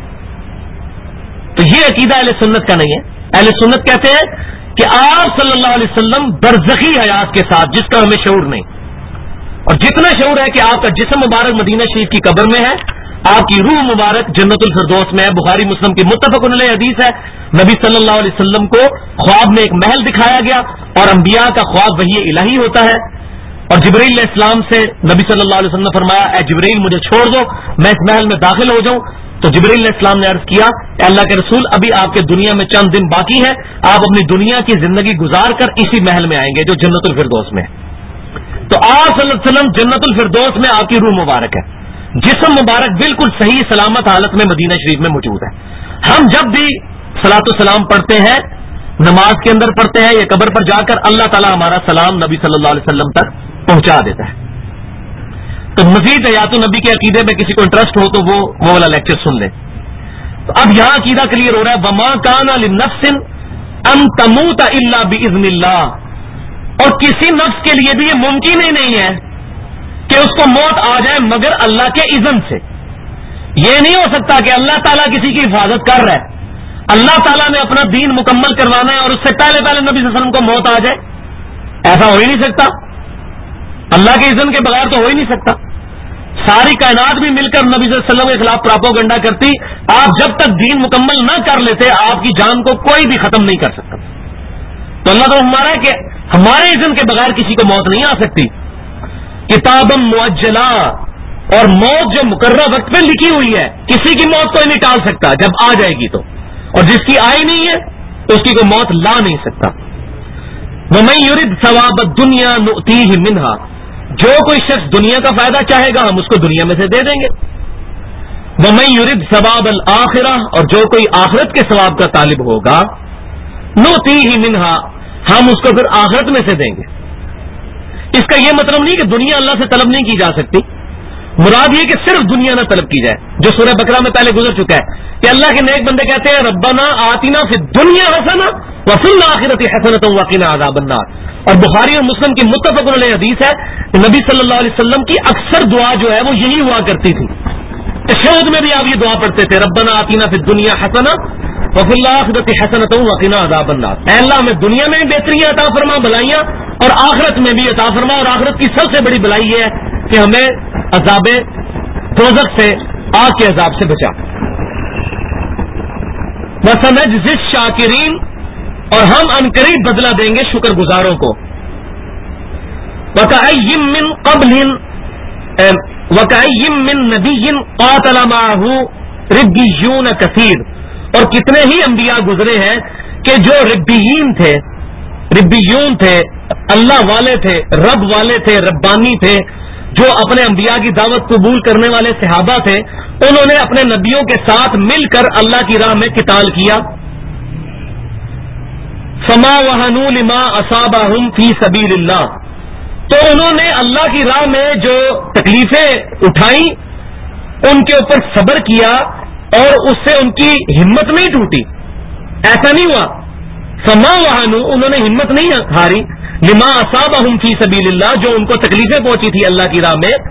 تو یہ عقیدہ اہل سنت کا نہیں ہے. اہل سنت کہتے ہیں کہ آپ صلی اللہ علیہ وسلم برزخی حیات کے ساتھ, جس کا ہمیں شعور نہیں, اور جتنا شعور ہے کہ آپ کا جسم مبارک مدینہ شریف کی قبر میں ہے, آپ کی روح مبارک جنت الفردوس میں ہے. بخاری مسلم کی متفق علیہ حدیث ہے, نبی صلی اللہ علیہ وسلم کو خواب میں ایک محل دکھایا گیا, اور انبیاء کا خواب وحی الہی ہوتا ہے, اور جبرائیل علیہ السلام سے نبی صلی اللہ علیہ وسلم نے فرمایا اے جبرائیل مجھے چھوڑ دو, میں اس محل میں داخل ہو جاؤں. تو جبرائیل علیہ السلام نے عرض کیا اے اللہ کے رسول ابھی آپ کے دنیا میں چند دن باقی ہے, آپ اپنی دنیا کی زندگی گزار کر اسی محل میں آئیں گے جو جنت الفردوس میں ہے. تو آپ صلی اللہ علیہ وسلم جنت الفردوس میں آپ کی روح مبارک ہے, جسم مبارک بالکل صحیح سلامت حالت میں مدینہ شریف میں موجود ہے. ہم جب بھی صلاۃ و سلام پڑھتے ہیں نماز کے اندر پڑھتے ہیں یا قبر پر جا کر, اللہ تعالیٰ ہمارا سلام نبی صلی اللہ علیہ وسلم تک پہنچا دیتا ہے. تو مزید حیات النبی کے عقیدے میں کسی کو انٹرسٹ ہو تو وہ والا لیکچر سن لیں. تو اب یہاں عقیدہ کلیئر ہو رہا ہے, وما کان لنفس ان تموت الا باذن اللہ, اور کسی نفس کے لیے بھی یہ ممکن ہی نہیں ہے کہ اس کو موت آ جائے مگر اللہ کے اذن سے. یہ نہیں ہو سکتا کہ اللہ تعالیٰ کسی کی حفاظت کر رہا ہے, اللہ تعالیٰ نے اپنا دین مکمل کروانا ہے اور اس سے پہلے پہلے نبی صلی اللہ علیہ وسلم کو موت آ جائے. ایسا ہو ہی نہیں سکتا, اللہ کے اذن کے بغیر تو ہو ہی نہیں سکتا. ساری کائنات بھی مل کر نبی صلی اللہ علیہ وسلم کے خلاف پراپوگنڈا کرتی, آپ جب تک دین مکمل نہ کر لیتے آپ کی جان کو کوئی بھی ختم نہیں کر سکتا. تو اللہ تو ہمارا ہے کہ ہمارے اذن کے بغیر کسی کو موت نہیں آ سکتی. کتابم مؤجلہ, اور موت جو مقررہ وقت پہ لکھی ہوئی ہے, کسی کی موت کوئی نہیں ٹال سکتا جب آ جائے گی تو, اور جس کی آئی نہیں ہے تو اس کی کوئی موت لا نہیں سکتا. وَمَن يُرِدْ ثَوَابَ الدُّنْيَا نُؤْتِيهِ مِنْهَا، جو کوئی شخص دنیا کا فائدہ چاہے گا ہم اس کو دنیا میں سے دے دیں گے. وَمَن يُرِدْ ثَوَابَ الْآخِرَةِ، اور جو کوئی آخرت کے ثواب کا طالب ہوگا نُؤْتِيهِ مِنْهَا، ہم اس کو پھر آخرت میں سے دیں گے. اس کا یہ مطلب نہیں کہ دنیا اللہ سے طلب نہیں کی جا سکتی، مراد یہ کہ صرف دنیا نہ طلب کی جائے، جو سورہ بقرہ میں پہلے گزر چکا ہے کہ اللہ کے نیک بندے کہتے ہیں ربنا آتنا فی الدنیا حسنہ وفی الآخرۃ حسنۃ وقنا عذاب النار. اور بخاری اور مسلم کی متفق علیہ حدیث ہے کہ نبی صلی اللہ علیہ وسلم کی اکثر دعا جو ہے وہ یہی ہوا کرتی تھی. تشہد میں بھی آپ یہ دعا پڑھتے تھے ربنا آتنا فی الدنیا حسنہ وفی الآخرۃ حسنۃ وقنا عذاب النار. اے اللہ ہمیں دنیا میں بھی بہتریاں عطا فرما، بھلائیاں، اور آخرت میں بھی عطا فرما. اور آخرت کی سب سے بڑی بھلائی یہ ہے کہ ہمیں عذاب دوزخ سے، آگ کے عذاب سے بچا. وَسَنَجْزِي الشَّاكِرِينَ، اور ہم عنقریب بدلہ دیں گے شکر گزاروں کو. وَكَأَيٍّ مِّن نَبِيٍّ قَاتَلَ مَعَهُ رِبِّيُّونَ كَثِيرٌ، اور کتنے ہی انبیاء گزرے ہیں کہ جو ربیون تھے، اللہ والے تھے، رب والے تھے، ربانی تھے، جو اپنے انبیاء کی دعوت قبول کرنے والے صحابہ تھے، انہوں نے اپنے نبیوں کے ساتھ مل کر اللہ کی راہ میں قتال کیا. فما وهنوا لما اصابهم فی سبیل اللہ، تو انہوں نے اللہ کی راہ میں جو تکلیفیں اٹھائیں ان کے اوپر صبر کیا اور اس سے ان کی ہمت نہیں ٹوٹی. ایسا نہیں ہوا فما وهنوا، انہوں نے ہمت نہیں ہاری، لما اصابهم فی سبیل اللہ، جو ان کو تکلیفیں پہنچی تھی اللہ کی راہ میں.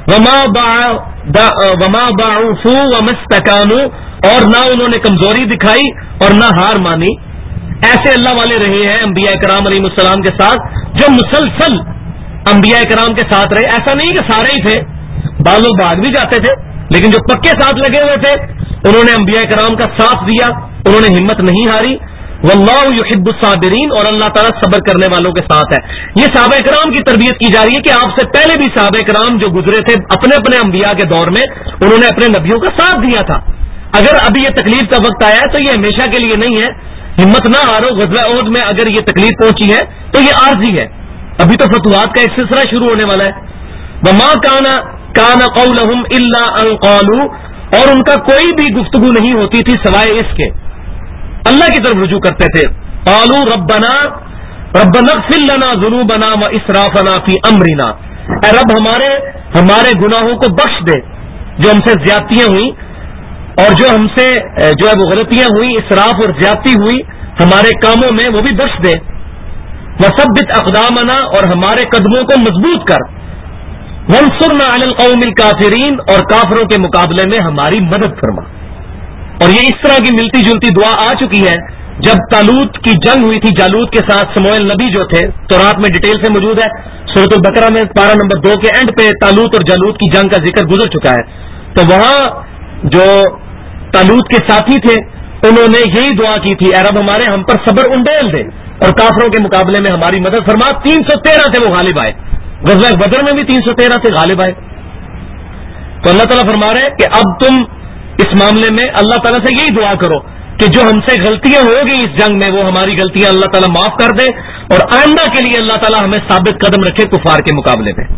وما ضعفوا وما استكانوا، اور نہ انہوں نے کمزوری دکھائی اور نہ ہار مانی. ایسے اللہ والے رہے ہیں انبیاء کرام علیہ السلام کے ساتھ، جو مسلسل انبیاء کرام کے ساتھ رہے. ایسا نہیں کہ سارے ہی تھے، بعض لوگ بھاگ بھی جاتے تھے، لیکن جو پکے ساتھ لگے ہوئے تھے انہوں نے انبیاء کرام کا ساتھ دیا، انہوں نے ہمت نہیں ہاری. واللہ یحب الصابرین، اور اللہ تعالیٰ صبر کرنے والوں کے ساتھ ہے. یہ صحابہ کرام کی تربیت کی جا رہی ہے کہ آپ سے پہلے بھی صحابہ کرام جو گزرے تھے اپنے اپنے انبیاء کے دور میں انہوں نے اپنے نبیوں کا ساتھ دیا تھا. اگر ابھی یہ تکلیف کا وقت آیا ہے تو یہ ہمیشہ کے لیے نہیں ہے، ہمت نہ ہارو. غزوہ احد میں اگر یہ تکلیف پہنچی ہے تو یہ عارضی ہے، ابھی تو فتوحات کا ایک سلسلہ شروع ہونے والا ہے. وما کان قولہم الا ان قالوا، اور ان کا کوئی بھی گفتگو نہیں ہوتی تھی سوائے اس کے اللہ کی طرف رجوع کرتے تھے. قالوا ربنا اغفر لنا ذنوبنا واسرافنا فی امرنا، اے رب ہمارے گناہوں کو بخش دے، جو ہم سے زیادتیاں ہوئی اور جو ہم سے جو ہے وہ غلطیاں ہوئی، اسراف اور زیادتی ہوئی ہمارے کاموں میں، وہ بھی بخش دے. وثبت اقدامنا، اور ہمارے قدموں کو مضبوط کر. وانصرنا علی القوم الکافرین، اور کافروں کے مقابلے میں ہماری مدد فرما. اور یہ اس طرح کی ملتی جلتی دعا آ چکی ہے جب طالوت کی جنگ ہوئی تھی جالوت کے ساتھ. سموئیل نبی جو تھے تورات میں ڈیٹیل سے موجود ہے، سورۃ البقرہ میں پارہ نمبر 2 کے اینڈ پہ طالوت اور جالوت کی جنگ کا ذکر گزر چکا ہے. تو وہاں جو طالوت کے ساتھی تھے انہوں نے یہی دعا کی تھی، اے رب ہم پر صبر انڈیل دے اور کافروں کے مقابلے میں ہماری مدد فرما. 313 سے وہ غالب آئے، غزوہ بدر میں بھی 313 سے غالب آئے. تو اللہ تعالیٰ فرما رہے ہیں کہ اب تم اس معاملے میں اللہ تعالیٰ سے یہی دعا کرو کہ جو ہم سے غلطیاں ہو گئی اس جنگ میں وہ ہماری غلطیاں اللہ تعالیٰ معاف کر دے، اور آئندہ کے لیے اللہ تعالیٰ ہمیں ثابت قدم رکھے کفار کے مقابلے میں.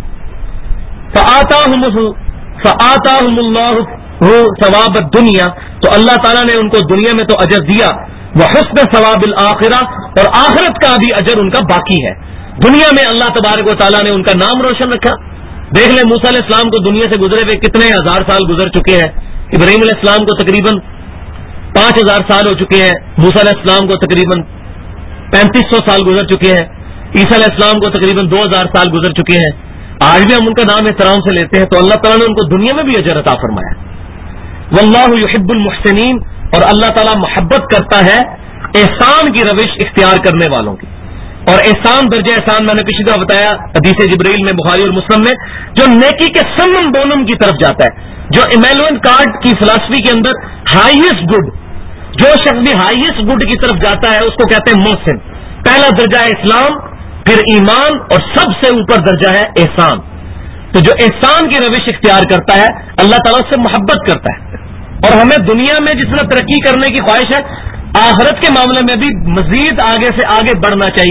فآتاہم اللہ ثواب الدنیا، تو اللہ تعالیٰ نے ان کو دنیا میں تو اجر دیا، وحسن ثواب الآخرہ، اور آخرت کا بھی اجر ان کا باقی ہے. دنیا میں اللہ تبارک و تعالیٰ نے ان کا نام روشن رکھا. دیکھ لیں موسیٰ علیہ السلام کو دنیا سے گزرے ہوئے کتنے ہزار سال گزر چکے ہیں. ابراہیم علیہ السلام کو تقریباً 5000 سال ہو چکے ہیں، موسیٰ علیہ السلام کو تقریباً 3500 سال گزر چکے ہیں، عیسیٰ علیہ السلام کو تقریباً 2000 سال گزر چکے ہیں. آج بھی ہم ان کا نام احترام سے لیتے ہیں. تو اللہ تعالیٰ نے ان کو دنیا میں بھی اجر عطا فرمایا. واللہ یحب المحسنین، اور اللہ تعالیٰ محبت کرتا ہے احسان کی روش اختیار کرنے والوں کی. اور احسان درجہ احسان میں نے پچھلی دفعہ بتایا حدیث جبریل میں بخاری اور مسلم میں، جو نیکی کے سمم بونم کی طرف جاتا ہے، جو ایمینوئل کانٹ کی فلسفی کے اندر ہائیسٹ گڈ، جو شخص بھی ہائیسٹ گڈ کی طرف جاتا ہے اس کو کہتے ہیں محسن. پہلا درجہ ہے اسلام، پھر ایمان، اور سب سے اوپر درجہ ہے احسان. تو جو احسان کی روش اختیار کرتا ہے اللہ تعالیٰ سے محبت کرتا ہے. اور ہمیں دنیا میں جس طرح ترقی کرنے کی خواہش ہے، آخرت کے معاملے میں بھی مزید آگے سے آگے بڑھنا چاہیے.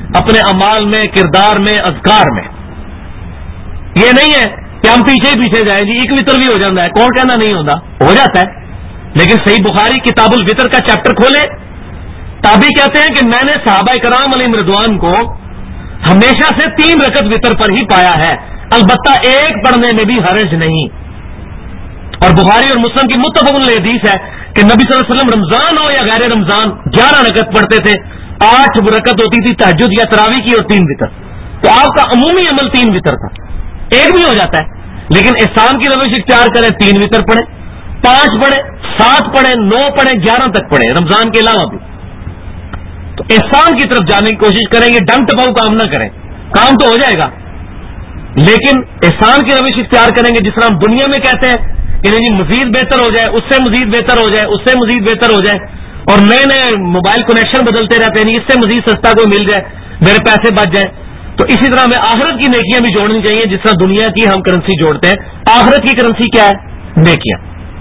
اپنے اعمال میں، کردار میں، اذکار میں. یہ نہیں ہے کہ ہم پیچھے ہی پیچھے جائیں جی ایک وطر بھی ہو جاتا ہے، کون کہنا نہیں ہوتا، ہو جاتا ہے. لیکن صحیح بخاری کتاب الوطر کا چیپٹر کھولے، تابعی کہتے ہیں کہ میں نے صحابہ کرام علیہم رضوان کو ہمیشہ سے 3 رکعت وطر پر ہی پایا ہے، البتہ ایک پڑھنے میں بھی حرج نہیں. اور بخاری اور مسلم کی متفق علیہ حدیث ہے کہ نبی صلی اللہ علیہ وسلم رمضان ہو یا غیر رمضان 11 رکعت پڑھتے تھے. 8 رکعت ہوتی تھی تہجد یا تراویح کی اور 3 وطر. تو آپ کا عمومی عمل 3 وطر تھا، ایک بھی ہو جاتا ہے. لیکن احسان کی روش اختیار کریں، 3 وطر پڑھیں، 5 پڑھیں، 7 پڑھیں، 9 پڑھیں، 11 تک پڑھیں، رمضان کے علاوہ بھی. تو احسان کی طرف جانے کی کوشش کریں گے، ڈنگ ٹپاؤ کام نہ کریں، کام تو ہو جائے گا لیکن احسان کی روش اختیار کریں گے. جس طرح ہم دنیا میں کہتے ہیں کہ نہیں مزید بہتر ہو جائے، اس سے مزید بہتر ہو جائے، اس سے مزید بہتر ہو جائے، اور نئے نئے موبائل کنیکشن بدلتے رہتے ہیں، اس سے مزید سستا کوئی مل جائے، میرے پیسے بچ جائیں. تو اسی طرح ہمیں آخرت کی نیکیاں بھی جوڑنی چاہیے. جس طرح دنیا کی ہم کرنسی جوڑتے ہیں، آخرت کی کرنسی کیا ہے؟ نیکیاں.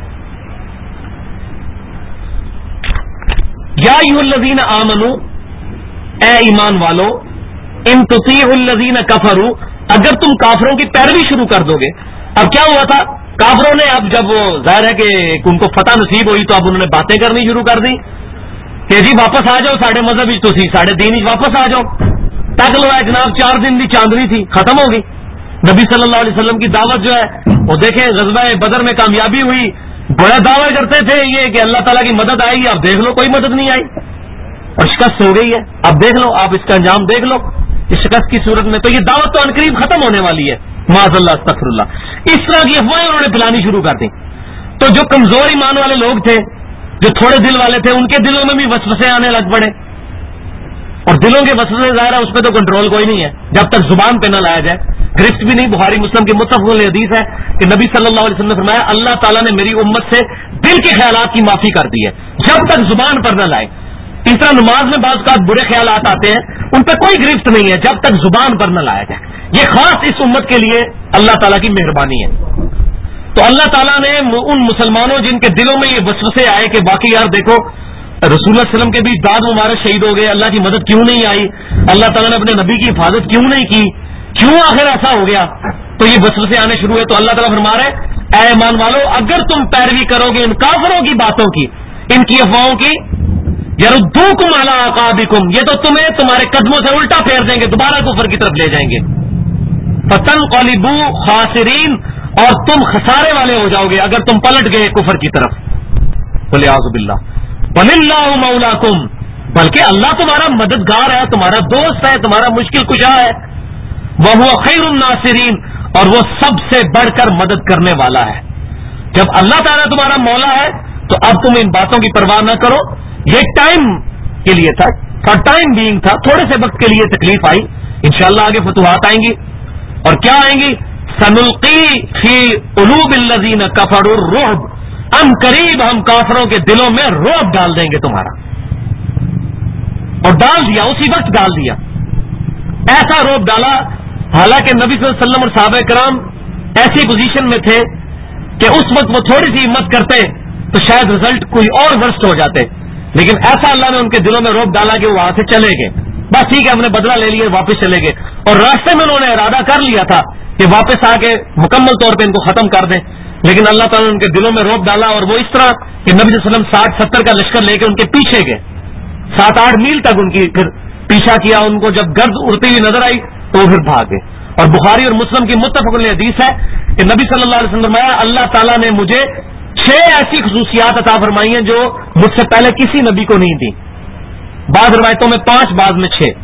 یا ایھا الذین آمنو، اے ایمان والو، ان تطیعوا الذین کفروا، اگر تم کافروں کی پیروی شروع کر دو گے. اب کیا ہوا تھا؟ کافروں نے اب جب وہ ظاہر ہے کہ ان کو فتح نصیب ہوئی تو اب انہوں نے باتیں کرنی شروع کر دی کہ جی واپس آ جاؤ ساڑھے مذہب تو سی ساڑھے دین واپس آ جاؤ. تک لو ہے جناب 4 دن کی چاندنی تھی، ختم ہو گئی. نبی صلی اللہ علیہ وسلم کی دعوت جو ہے وہ دیکھیں غزوہ بدر میں کامیابی ہوئی. بڑا دعویٰ کرتے تھے یہ کہ اللہ تعالیٰ کی مدد آئی، اب دیکھ لو کوئی مدد نہیں آئی اور شکست ہو گئی ہے. اب دیکھ لو، آپ اس کا انجام دیکھ لو اس شکست کی صورت میں. تو یہ دعوت تو عنقریب ختم ہونے والی ہے، معاذ اللہ استغفر اللہ. اس طرح کی افواہیں انہوں نے پھیلانی شروع کر دی. تو جو کمزور ایمان والے لوگ تھے، جو تھوڑے دل والے تھے، ان کے دلوں میں بھی وسوسے آنے لگ پڑے. اور دلوں کے وسوسے ظاہر ہے اس پہ تو کنٹرول کوئی نہیں ہے جب تک زبان پہ نہ لایا جائے. گرفت بھی نہیں. بخاری مسلم کی متفق علیہ حدیث ہے کہ نبی صلی اللہ علیہ وسلم نے فرمایا اللہ تعالیٰ نے میری امت سے دل کے خیالات کی معافی کر دی ہے جب تک زبان پر نہ لائے. اس طرح نماز میں بعض اوقات برے خیالات آتے ہیں، ان پہ کوئی گرفت نہیں ہے جب تک زبان پر نہ لایا جائے. یہ خاص اس امت کے لیے اللہ تعالیٰ کی مہربانی ہے. تو اللہ تعالیٰ نے ان مسلمانوں جن کے دلوں میں یہ وسوسے آئے کہ باقی یار دیکھو رسول اللہ علیہ وسلم کے بھی داد مبارک شہید ہو گئے، اللہ کی مدد کیوں نہیں آئی، اللہ تعالیٰ نے اپنے نبی کی حفاظت کیوں نہیں کی، کیوں آخر ایسا ہو گیا، تو یہ وسوسے آنے شروع ہوئے. تو اللہ تعالیٰ فرما رہے اے ایمان والو اگر تم پیروی کرو گے ان کافروں کی باتوں کی، ان کی افواہوں کی، یردوکم علی اعقابکم، یہ تو تمہیں تمہارے قدموں سے الٹا پھیر دیں گے، دوبارہ کفر کی طرف لے جائیں گے. فتنقلبوا خاسرین، اور تم خسارے والے ہو جاؤ گے اگر تم پلٹ گئے کفر کی طرف. والیاذ باللہ. وللہ مولاکم، بلکہ اللہ تمہارا مددگار ہے، تمہارا دوست ہے، تمہارا مشکل کشا ہے. وہو خیر الناصرین، اور وہ سب سے بڑھ کر مدد کرنے والا ہے. جب اللہ تعالیٰ تمہارا مولا ہے تو اب تم ان باتوں کی پرواہ نہ کرو. یہ ٹائم کے لیے تھا، فار ٹائم بینگ تھا، تھوڑے سے وقت کے لیے تکلیف آئی. انشاءاللہ آگے فتوحات آئیں گی. اور کیا آئیں گی؟ سنلقی فی قلوب الذین کفروا الرعب، ان قریب ہم کافروں کے دلوں میں رعب ڈال دیں گے تمہارا. اور ڈال دیا، اسی وقت ڈال دیا، ایسا رعب ڈالا. حالانکہ نبی صلی اللہ علیہ وسلم اور صحابہ کرام ایسی پوزیشن میں تھے کہ اس وقت وہ تھوڑی سی ہمت کرتے تو شاید رزلٹ کوئی اور ورسٹ ہو جاتے، لیکن ایسا اللہ نے ان کے دلوں میں رعب ڈالا کہ وہ وہاں سے چلے گئے. بس ٹھیک ہے ہم نے بدلہ لے لیا، واپس چلے گئے. اور راستے میں انہوں نے ارادہ کر لیا تھا کہ واپس آ کے مکمل طور پہ ان کو ختم کر دیں، لیکن اللہ تعالیٰ نے ان کے دلوں میں رعب ڈالا. اور وہ اس طرح کہ نبی صلی اللہ علیہ وسلم 60-70 کا لشکر لے کے ان کے پیچھے گئے، 7-8 میل تک ان کی پھر پیچھا کیا. ان کو جب گرد اڑتی ہوئی نظر آئی تو وہ پھر بھاگ گئے. اور بخاری اور مسلم کی متفق علیہ حدیث ہے کہ نبی صلی اللہ علیہ وسلم نے فرمایا اللہ تعالیٰ نے مجھے 6 ایسی خصوصیات عطا فرمائی ہیں جو مجھ سے پہلے کسی نبی کو نہیں دی. بعض روایتوں میں 5، بعض میں 6.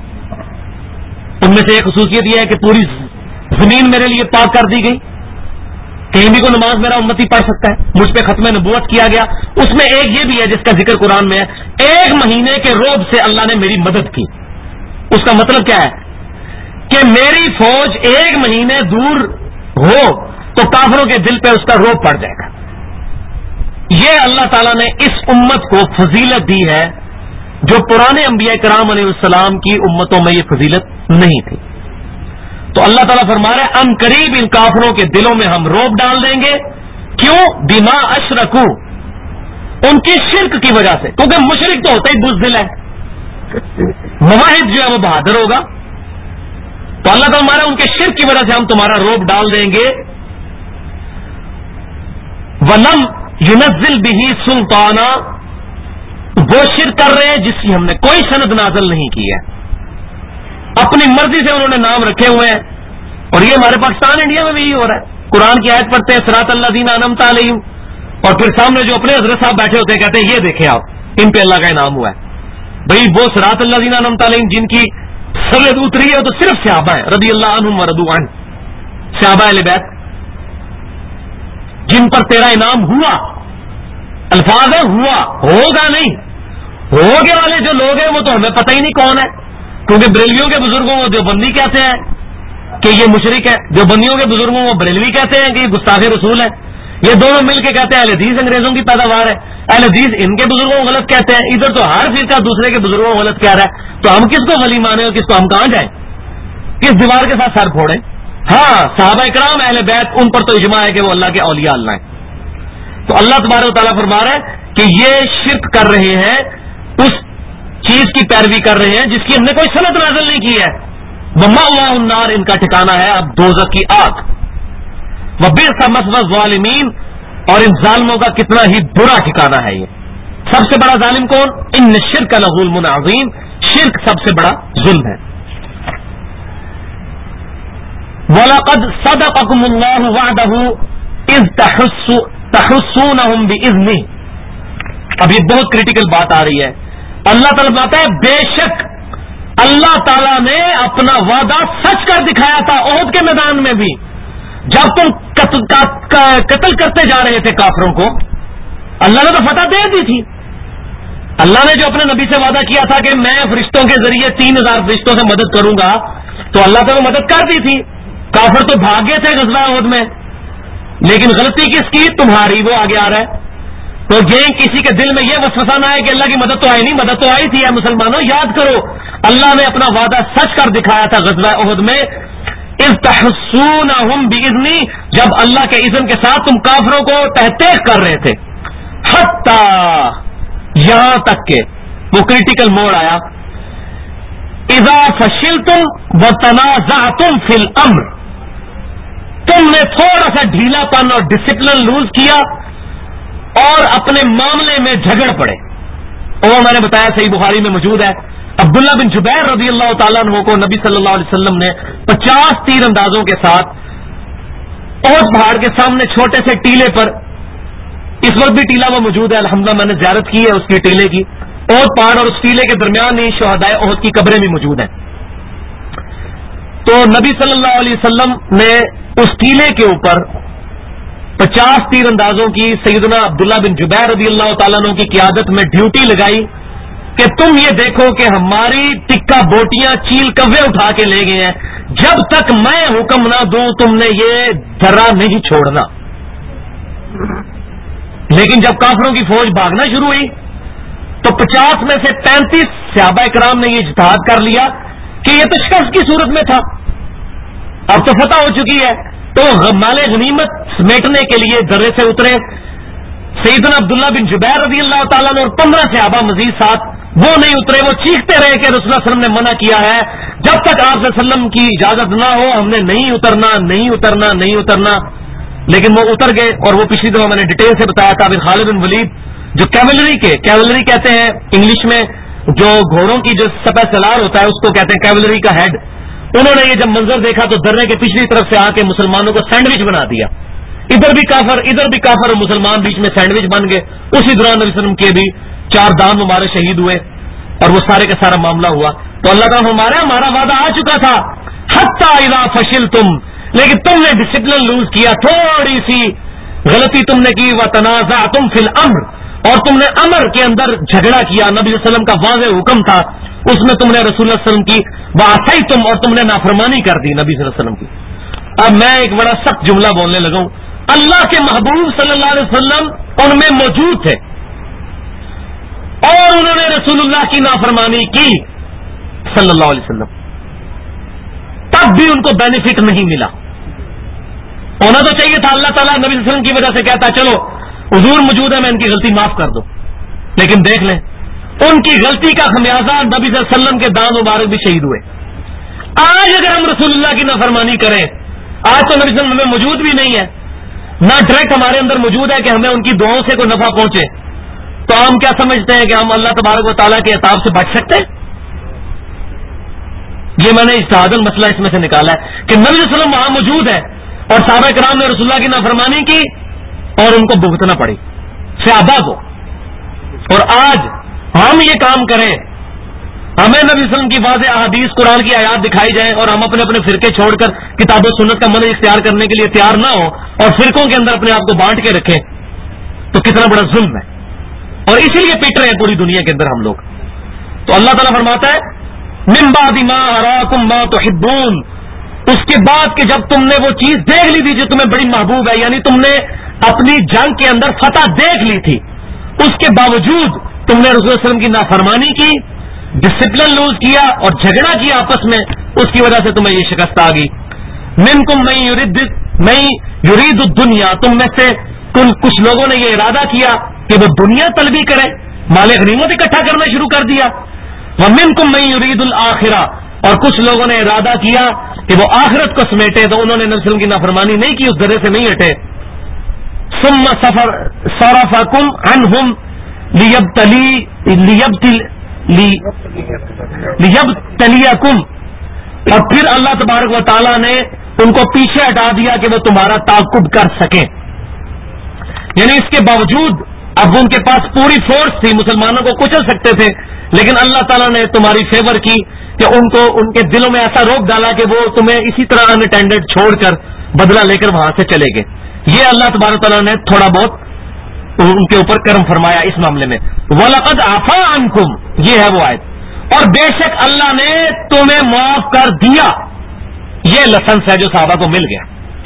ان میں سے ایک خصوصیت یہ ہے کہ پوری زمین میرے لیے پاک کر دی گئی، کہیں بھی کوئی نماز میرا امتی پڑھ سکتا ہے. مجھ پہ ختم نبوت کیا گیا. اس میں ایک یہ بھی ہے جس کا ذکر قرآن میں ہے، 1 مہینے کے رعب سے اللہ نے میری مدد کی. اس کا مطلب کیا ہے کہ میری فوج 1 مہینے دور ہو تو کافروں کے دل پہ اس کا رعب پڑ جائے گا. یہ اللہ تعالیٰ نے اس امت کو فضیلت دی ہے جو پرانے انبیاء کرام علیہ السلام کی امتوں میں یہ فضیلت نہیں تھی. تو اللہ تعالیٰ فرما رہے ہیں ان قریب ان کافروں کے دلوں میں ہم رعب ڈال دیں گے. کیوں؟ بما اشرکو، ان کی شرک کی وجہ سے. کیونکہ مشرک تو ہوتا ہی بزدل ہے، مواحد جو ہے وہ بہادر ہوگا، تو اللہ تعالیٰ ہمارا ان کے شرک کی وجہ سے ہم تمہارا روب ڈال دیں گے. ولم ينزل به سلطانا، وہ شرک کر رہے ہیں جس کی ہم نے کوئی سند نازل نہیں کی ہے، اپنی مرضی سے انہوں نے نام رکھے ہوئے ہیں. اور یہ ہمارے پاکستان انڈیا میں بھی یہی ہو رہا ہے. قرآن کی آیت پڑھتے ہیں صراط الذین انعمت علیہم، اور پھر سامنے جو اپنے حضرت صاحب بیٹھے ہوتے ہیں کہتے ہیں یہ دیکھیں آپ ان پہ اللہ کا انعام ہوا ہے. بھئی وہ صراط الذین انعمت علیہم جن کی سرحد اتری ہے تو صرف صحابہ ہیں رضی اللہ عنہم ورضوا عنہ، صحابہ اہل بیت جن پر تیرا انعام ہوا. الفاظ ہے ہوا، ہوگا نہیں. ہوگے والے جو لوگ ہیں وہ تو ہمیں پتہ ہی نہیں کون ہے، کیونکہ بریلویوں کے بزرگوں کو دیوبندی کہتے ہیں کہ یہ مشرک ہے، دیوبندیوں کے بزرگوں کو بریلوی کہتے ہیں کہ یہ گستاخ رسول ہے. یہ دونوں مل کے کہتے ہیں اہل حدیث انگریزوں کی پیداوار ہے، اہل حدیث ان کے بزرگوں کو غلط کہتے ہیں. ادھر تو ہر فرقہ دوسرے کے بزرگوں کو غلط کہہ رہا ہے، تو ہم کس کو ولی مانے اور کس کو ہم کہاں جائیں، کس دیوار کے ساتھ سر پھوڑیں. ہاں صحابہ کرام اہل بیت ان پر تو اجماع ہے کہ وہ اللہ کے اولیاء اللہ ہیں. تو اللہ تبارک و تعالیٰ فرما رہا ہے کہ یہ شرک کر رہے ہیں، اس چیز کی پیروی کر رہے ہیں جس کی ہم نے کوئی سند نازل نہیں کی ہے. وَمَأْوَاهُ النَّارُ، ان کا ٹھکانہ ہے اب دوزخ کی آگ. وَبِئْسَ مَثْوَى الظَّالِمِينَ، اور ان ظالموں کا کتنا ہی برا ٹھکانہ ہے. یہ سب سے بڑا ظالم کون؟ ان الشرک لظلم عظیم، شرک سب سے بڑا ظلم ہے. وَلَقَدْ صَدَقَكُمُ اللَّهُ وَعْدَهُ إِذْ تَحُسُّونَهُمْ بِإِذْنِهِ. اب یہ بہت کریٹیکل بات آ رہی ہے. اللہ تعالیٰ بتاتا ہے بے شک اللہ تعالیٰ نے اپنا وعدہ سچ کر دکھایا تھا احد کے میدان میں بھی، جب تم قتل کرتے جا رہے تھے کافروں کو. اللہ نے تو فتح دے دی تھی. اللہ نے جو اپنے نبی سے وعدہ کیا تھا کہ میں فرشتوں کے ذریعے 3000 فرشتوں سے مدد کروں گا، تو اللہ تعالیٰ نے مدد کر دی تھی. کافر تو بھاگے تھے غزوہ احد میں، لیکن غلطی کس کی؟ تمہاری. وہ آگے آ رہا ہے. تو یہ کسی کے دل میں یہ وسوسہ نہ ہے کہ اللہ کی مدد تو آئی نہیں، مدد تو آئی تھی. اے مسلمانوں یاد کرو اللہ نے اپنا وعدہ سچ کر دکھایا تھا غزوہ احد میں. اذ تحسونہم بإذنی، جب اللہ کے اذن کے ساتھ تم کافروں کو تحقیق کر رہے تھے. حتی، یہاں تک کہ وہ کریٹیکل موڑ آیا. اذا فشلتم وتنازعتم فی الامر، تم نے تھوڑا سا ڈھیلا پن اور ڈسپلن لوز کیا اور اپنے معاملے میں جھگڑ پڑے. اور میں نے بتایا صحیح بخاری میں موجود ہے، عبداللہ بن جبیر رضی اللہ تعالیٰ عنہ کو نبی صلی اللہ علیہ وسلم نے 50 تیر اندازوں کے ساتھ احد پہاڑ کے سامنے چھوٹے سے ٹیلے پر، اس وقت بھی ٹیلا وہ موجود ہے الحمدللہ، میں نے زیارت کی ہے اس کی ٹیلے کی. احد پہاڑ اور اس ٹیلے کے درمیان ہی شہدائے احد کی قبریں بھی موجود ہیں. تو نبی صلی اللہ علیہ وسلم نے اس ٹیلے کے اوپر 50 تیر اندازوں کی سیدنا عبداللہ بن جبیر رضی اللہ تعالیٰ عنہ کی قیادت میں ڈیوٹی لگائی کہ تم یہ دیکھو کہ ہماری ٹکا بوٹیاں چیل کوے اٹھا کے لے گئے ہیں، جب تک میں حکم نہ دوں تم نے یہ ذرہ نہیں چھوڑنا. لیکن جب کافروں کی فوج بھاگنا شروع ہوئی تو 50 میں سے 35 صحابہ کرام نے یہ اجتہاد کر لیا کہ یہ تو شخص کی صورت میں تھا، اب تو فتح ہو چکی ہے، تو مال غنیمت سمیٹنے کے لیے درے سے اترے. سیدنا عبداللہ بن جبیر رضی اللہ تعالیٰ نے اور 15 صحابہ مزید ساتھ وہ نہیں اترے. وہ چیختے رہے کہ رسول اللہ صلی اللہ علیہ وسلم نے منع کیا ہے، جب تک آپ صلی اللہ علیہ وسلم کی اجازت نہ ہو ہم نے نہیں اترنا نہیں اترنا نہیں اترنا. لیکن وہ اتر گئے، اور وہ پچھلی دفعہ میں نے ڈیٹیل سے بتایا تھا. پھر خالد بن ولید جو کیولری کہتے ہیں انگلش میں، جو گھوڑوں کی جو سپہ سالار ہوتا ہے اس کو کہتے ہیں کیولری کا ہیڈ، انہوں نے یہ جب منظر دیکھا تو درے کے پچھلی طرف سے آ کے مسلمانوں کو سینڈوچ بنا دیا. ادھر بھی کافر ادھر بھی کافر، اور مسلمان بیچ میں سینڈوچ بن گئے. اسی دوران نبی صلی اللہ علیہ وسلم کے بھی 4 دان مبارک شہید ہوئے اور وہ سارے کا سارا معاملہ ہوا. تو اللہ تعالیٰ ہمارا وعدہ آ چکا تھا حتی اذا فشلتم، لیکن تم نے ڈسپلن لوز کیا، تھوڑی سی غلطی تم نے کی. وتنازعتم فی الامر، اور تم نے امر کے اندر جھگڑا کیا. نبی صلی اللہ علیہ وسلم کا واضح حکم تھا، اس میں تم نے رسول اللہ صلی اللہ علیہ وسلم کی وعصیتم، اور تم نے نافرمانی کر دی نبی صلی اللہ علیہ وسلم کی. اب میں ایک بڑا سخت جملہ بولنے لگا ہوں. اللہ کے محبوب صلی اللہ علیہ وسلم ان میں موجود تھے اور انہوں نے رسول اللہ کی نافرمانی کی صلی اللہ علیہ وسلم، تب بھی ان کو بینیفٹ نہیں ملا. ہونا تو چاہیے تھا اللہ تعالیٰ نبی صلی اللہ علیہ وسلم کی وجہ سے کہتا چلو حضور موجود ہے میں ان کی غلطی معاف کر دوں. لیکن دیکھ لیں ان کی غلطی کا خمیازہ نبی صلی اللہ علیہ وسلم کے دان مبارک بھی شہید ہوئے. آج اگر ہم رسول اللہ کی نافرمانی کریں، آج تو نبی صلی اللہ علیہ وسلم ہمیں موجود بھی نہیں ہے، نہ ڈائریکٹ ہمارے اندر موجود ہے کہ ہمیں ان کی دعاؤں سے کوئی نفع پہنچے، تو ہم کیا سمجھتے ہیں کہ ہم اللہ تبارک و تعالیٰ کے عطاب سے بچ سکتے ہیں؟ یہ میں نے اجتہاد المسئلہ اس میں سے نکالا ہے کہ نبی صلی اللہ علیہ وسلم وہاں موجود ہے اور صحابہ کرام نے رسول اللہ کی نافرمانی کی اور ان کو بھگتنا پڑی صحابہ کو، اور آج ہم یہ کام کریں، ہمیں نبی صلی اللہ علیہ وسلم کی واضح احادیث قرآن کی آیات دکھائی جائیں اور ہم اپنے اپنے فرقے چھوڑ کر کتاب و سنت کا منہج اختیار کرنے کے لیے تیار نہ ہو اور فرقوں کے اندر اپنے آپ کو بانٹ کے رکھیں، تو کتنا بڑا ظلم ہے، اور اسی لیے پیٹ رہے ہیں پوری دنیا کے اندر ہم لوگ۔ تو اللہ تعالیٰ فرماتا ہے من بعد ما اراکم ما تحبون، اس کے بعد کہ جب تم نے وہ چیز دیکھ لی تھی جو تمہیں بڑی محبوب ہے، یعنی تم نے اپنی جنگ کے اندر فتح دیکھ لی تھی، اس کے باوجود تم نے رسول اللہ صلی اللہ علیہ وسلم کی نافرمانی کی، ڈسپلن لوز کیا اور جھگڑا کیا آپس میں، اس کی وجہ سے تمہیں یہ شکست آ گئی۔ منکم من یرید الدنیا، تم میں سے کچھ لوگوں نے یہ ارادہ کیا کہ وہ دنیا طلبی کرے، مال غنیمت اکٹھا کرنا شروع کر دیا۔ ومنکم من یرید الآخرہ، اور کچھ لوگوں نے ارادہ کیا کہ وہ آخرت کو سمیٹے، تو انہوں نے نبی صلی اللہ علیہ وسلم کی نافرمانی نہیں کی، اس ذرے سے نہیں ہٹے۔ ثم صرفکم عنہم لیبتلیکم، اور پھر اللہ تبارک و تعالیٰ نے ان کو پیچھے ہٹا دیا کہ وہ تمہارا تعاقب کر سکیں، یعنی اس کے باوجود اب ان کے پاس پوری فورس تھی، مسلمانوں کو کچل سکتے تھے، لیکن اللہ تعالیٰ نے تمہاری فیور کی کہ ان کو ان کے دلوں میں ایسا روک ڈالا کہ وہ تمہیں اسی طرح ان اٹینڈنٹ چھوڑ کر بدلہ لے کر وہاں سے چلے گئے۔ یہ اللہ تبارک تعالیٰ نے تھوڑا بہت ان کے اوپر کرم فرمایا اس معاملے میں۔ وَلَقَدْ عَفَا عَنْكُمْ، یہ ہے وہ آیت، اور بے شک اللہ نے تمہیں معاف کر دیا۔ یہ لسنس ہے جو صحابہ کو مل گیا۔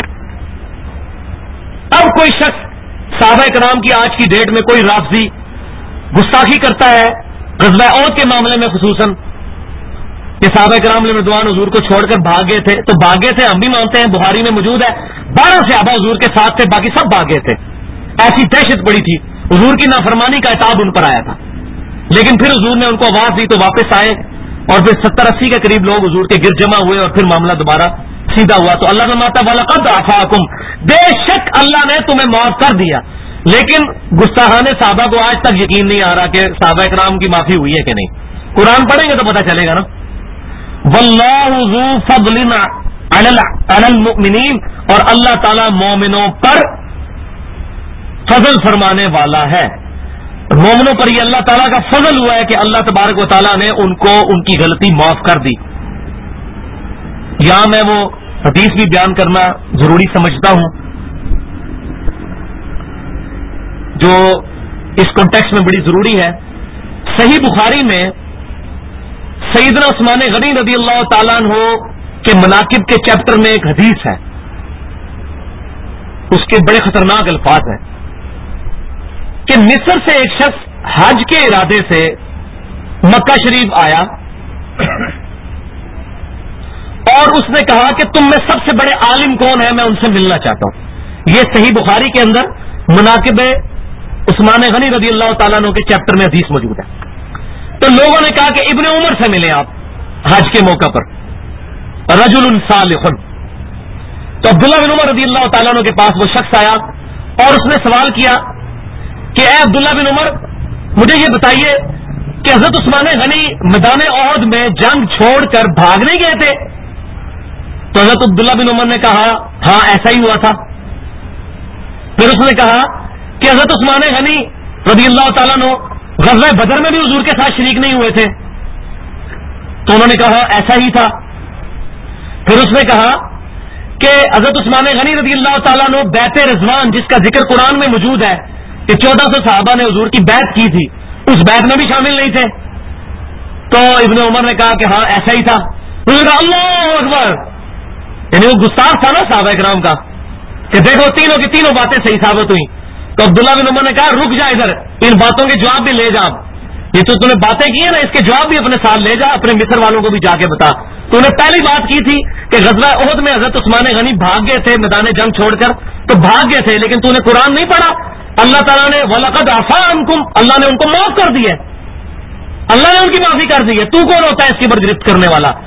اب کوئی شخص صحابہ کرام کی آج کی ڈیٹ میں کوئی رافضی گستاخی کرتا ہے غزوہ احد کے معاملے میں، خصوصاً کہ صحابہ کرام رضوان حضور کو چھوڑ کر بھاگ گئے تھے، تو بھاگے تھے ہم بھی مانتے ہیں، بخاری میں موجود ہے 12 صحابہ حضور کے ساتھ تھے، باقی سب بھاگے تھے، ایسی دہشت پڑی تھی، حضور کی نافرمانی کا عتاب ان پر آیا تھا، لیکن پھر حضور نے ان کو آواز دی تو واپس آئے، اور پھر 70-80 کے قریب لوگ حضور کے گرد جمع ہوئے اور پھر معاملہ دوبارہ سیدھا ہوا۔ تو اللہ فرماتا ہے وَلَقَدْ عَفَاكُمْ، بے شک اللہ نے تمہیں معاف کر دیا، لیکن گستاخان صحابہ کو آج تک یقین نہیں آ رہا کہ صحابہ کرام کی معافی ہوئی ہے کہ نہیں۔ قرآن پڑھیں گے تو پتہ چلے گا نا۔ وَاللَّهُ ذُو فَضْلٍ عَلَى الْمُؤْمِنِينَ، اور اللہ تعالی مومنوں پر فضل فرمانے والا ہے، مومنوں پر یہ اللہ تعالیٰ کا فضل ہوا ہے کہ اللہ تبارک و تعالیٰ نے ان کو ان کی غلطی معاف کر دی۔ یہاں میں وہ حدیث بھی بیان کرنا ضروری سمجھتا ہوں جو اس کانٹیکسٹ میں بڑی ضروری ہے۔ صحیح بخاری میں سیدنا عثمان غنی رضی اللہ تعالیٰ عنہ کے مناقب کے چیپٹر میں ایک حدیث ہے، اس کے بڑے خطرناک الفاظ ہیں کہ مصر سے ایک شخص حج کے ارادے سے مکہ شریف آیا اور اس نے کہا کہ تم میں سب سے بڑے عالم کون ہیں، میں ان سے ملنا چاہتا ہوں۔ یہ صحیح بخاری کے اندر مناقب عثمان غنی رضی اللہ تعالیٰ عنہ کے چیپٹر میں حدیث موجود ہے۔ تو لوگوں نے کہا کہ ابن عمر سے ملیں آپ حج کے موقع پر، رجل صالح۔ تو عبداللہ بن عمر رضی اللہ تعالیٰ عنہ کے پاس وہ شخص آیا اور اس نے سوال کیا کہ اے عبداللہ بن عمر، مجھے یہ بتائیے کہ حضرت عثمان غنی میدان احد میں جنگ چھوڑ کر بھاگ نہیں گئے تھے؟ تو حضرت عبداللہ بن عمر نے کہا ہاں ایسا ہی ہوا تھا۔ پھر اس نے کہا کہ حضرت عثمان غنی رضی اللہ تعالیٰ عنہ غزوہ بدر میں بھی حضور کے ساتھ شریک نہیں ہوئے تھے؟ تو انہوں نے کہا ایسا ہی تھا۔ پھر اس نے کہا کہ حضرت عثمان غنی رضی اللہ تعالیٰ عنہ بیعت رضوان، جس کا ذکر قرآن میں موجود ہے کہ 1400 صحابہ نے حضور کی بیعت کی تھی، اس بیعت میں بھی شامل نہیں تھے؟ تو ابن عمر نے کہا کہ ہاں ایسا ہی تھا۔ انہوں نے کہا اللہ اکبر، یعنی وہ گستاخ تھا نا صحابہ کرام کا کہ دیکھو تینوں کی تینوں باتیں صحیح ثابت ہوئی۔ تو عبداللہ بن عمر نے کہا رک جا ادھر، ان باتوں کے جواب بھی لے جا، یہ تو تم نے باتیں کی ہیں نا، اس کے جواب بھی اپنے ساتھ لے جا، اپنے مصر والوں کو بھی جا کے بتا۔ تو انہیں پہلی بات کی تھی کہ غزوہ احد میں حضرت عثمان غنی بھاگ گئے تھے میدان جنگ چھوڑ کر، تو بھاگ گئے تھے، لیکن تو نے قرآن نہیں پڑھا، اللہ تعالیٰ نے وَلَقَدْ عَفَا عَنْكُمْ، اللہ نے ان کو معاف کر دی ہے، اللہ نے ان کی معافی کر دی ہے، تو کون ہوتا ہے اس کی برگرفت کرنے والا؟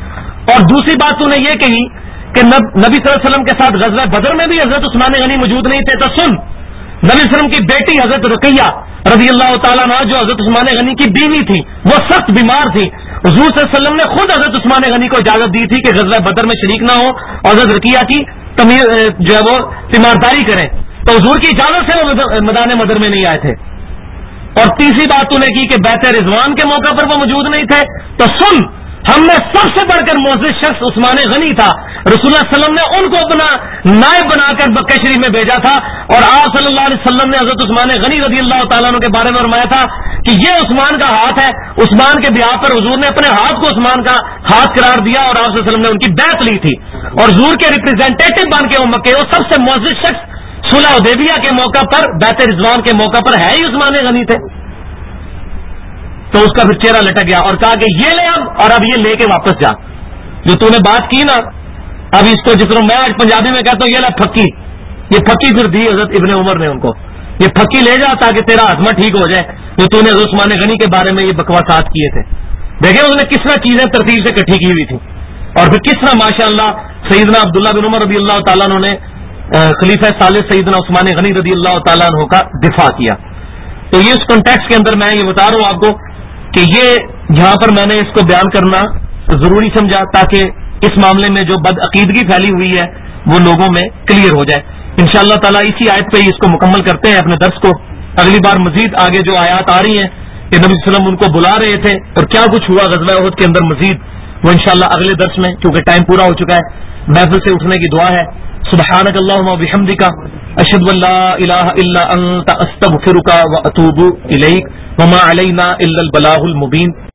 اور دوسری بات تو نے یہ کہی کہ نبی صلی اللہ علیہ وسلم کے ساتھ غزوہ بدر میں بھی حضرت عثمان غنی موجود نہیں تھے، تو سن، نبی صلی اللہ علیہ وسلم کی بیٹی حضرت رقیہ رضی اللہ تعالیٰ عنہ جو حضرت عثمان غنی کی بیوی تھی، وہ سخت بیمار تھی. حضور صلی اللہ علیہ وسلم نے خود حضرت عثمان غنی کو اجازت دی تھی کہ غزوہ بدر میں شریک نہ ہو اور حضرت رقیہ کی جو ہے وہ تیمارداری کریں، تو حضور کی اجازت سے وہ میدان بدر میں نہیں آئے تھے. اور تیسری بات تو نے کی کہ بیعت رضوان کے موقع پر وہ موجود نہیں تھے، تو سن، ہم نے سب سے بڑھ کر معزز شخص عثمان غنی تھا، رسول اللہ صلی اللہ علیہ وسلم نے ان کو اپنا نائب بنا کر مکہ شریف میں بھیجا تھا، اور آپ صلی اللہ علیہ وسلم نے حضرت عثمان غنی رضی اللہ تعالیٰ عنہ کے بارے میں فرمایا تھا کہ یہ عثمان کا ہاتھ ہے. عثمان کے بیعت پر حضور نے اپنے ہاتھ کو عثمان کا ہاتھ قرار دیا، اور آپ صلی اللہ علیہ وسلم نے ان کی بیعت لی تھی، اور حضور کے ریپرزینٹیٹو بن کے وہ مکے وہ سب سے معزز شخص صلح حدیبیہ کے موقع پر، بیعت رضوان کے موقع پر ہے ہی عثمان غنی تھے. تو اس کا پھر چہرہ لٹک گیا اور کہا کہ یہ لے اب یہ لے کے واپس جا، جو تو نے بات کی نا، اب اس کو جس طرح میں آج پنجابی میں کہتا ہوں، یہ لا پھکی، یہ پھکی پھر دی حضرت ابن عمر نے ان کو، یہ پھکی لے جا تاکہ تیرا ہاضمہ ٹھیک ہو جائے، جو تو نے حضرت عثمان غنی کے بارے میں یہ بکواسات کیے تھے. دیکھیں اس نے کس طرح چیزیں ترتیب سے اکٹھی کی ہوئی تھی، اور پھر کس طرح ماشاء اللہ سیدنا عبداللہ بن عمر رضی اللہ تعالیٰ عنہ نے خلیفہ ثالث سیدنا عثمان غنی رضی اللہ تعالیٰ عنہ کا دفاع کیا. تو یہ اس کانٹیکسٹ کے اندر میں یہ بتا رہا ہوں آپ کو کہ یہ یہاں پر میں نے اس کو بیان کرنا ضروری سمجھا تاکہ اس معاملے میں جو بد عقیدگی پھیلی ہوئی ہے وہ لوگوں میں کلیئر ہو جائے. انشاءاللہ تعالیٰ اسی آیت پہ ہی اس کو مکمل کرتے ہیں اپنے درس کو. اگلی بار مزید آگے جو آیات آ رہی ہیں کہ نبی صلی اللہ علیہ وسلم ان کو بلا رہے تھے اور کیا کچھ ہوا غزوہ احد کے اندر مزید، وہ انشاءاللہ اگلے درس میں، کیونکہ ٹائم پورا ہو چکا ہے. محفل سے اٹھنے کی دعا ہے. سبحانک اللہم و بحمدک، اشہد ان لا الہ الا انت، استغفرک و اتوب الیک، وما علینا الا البلاغ المبین.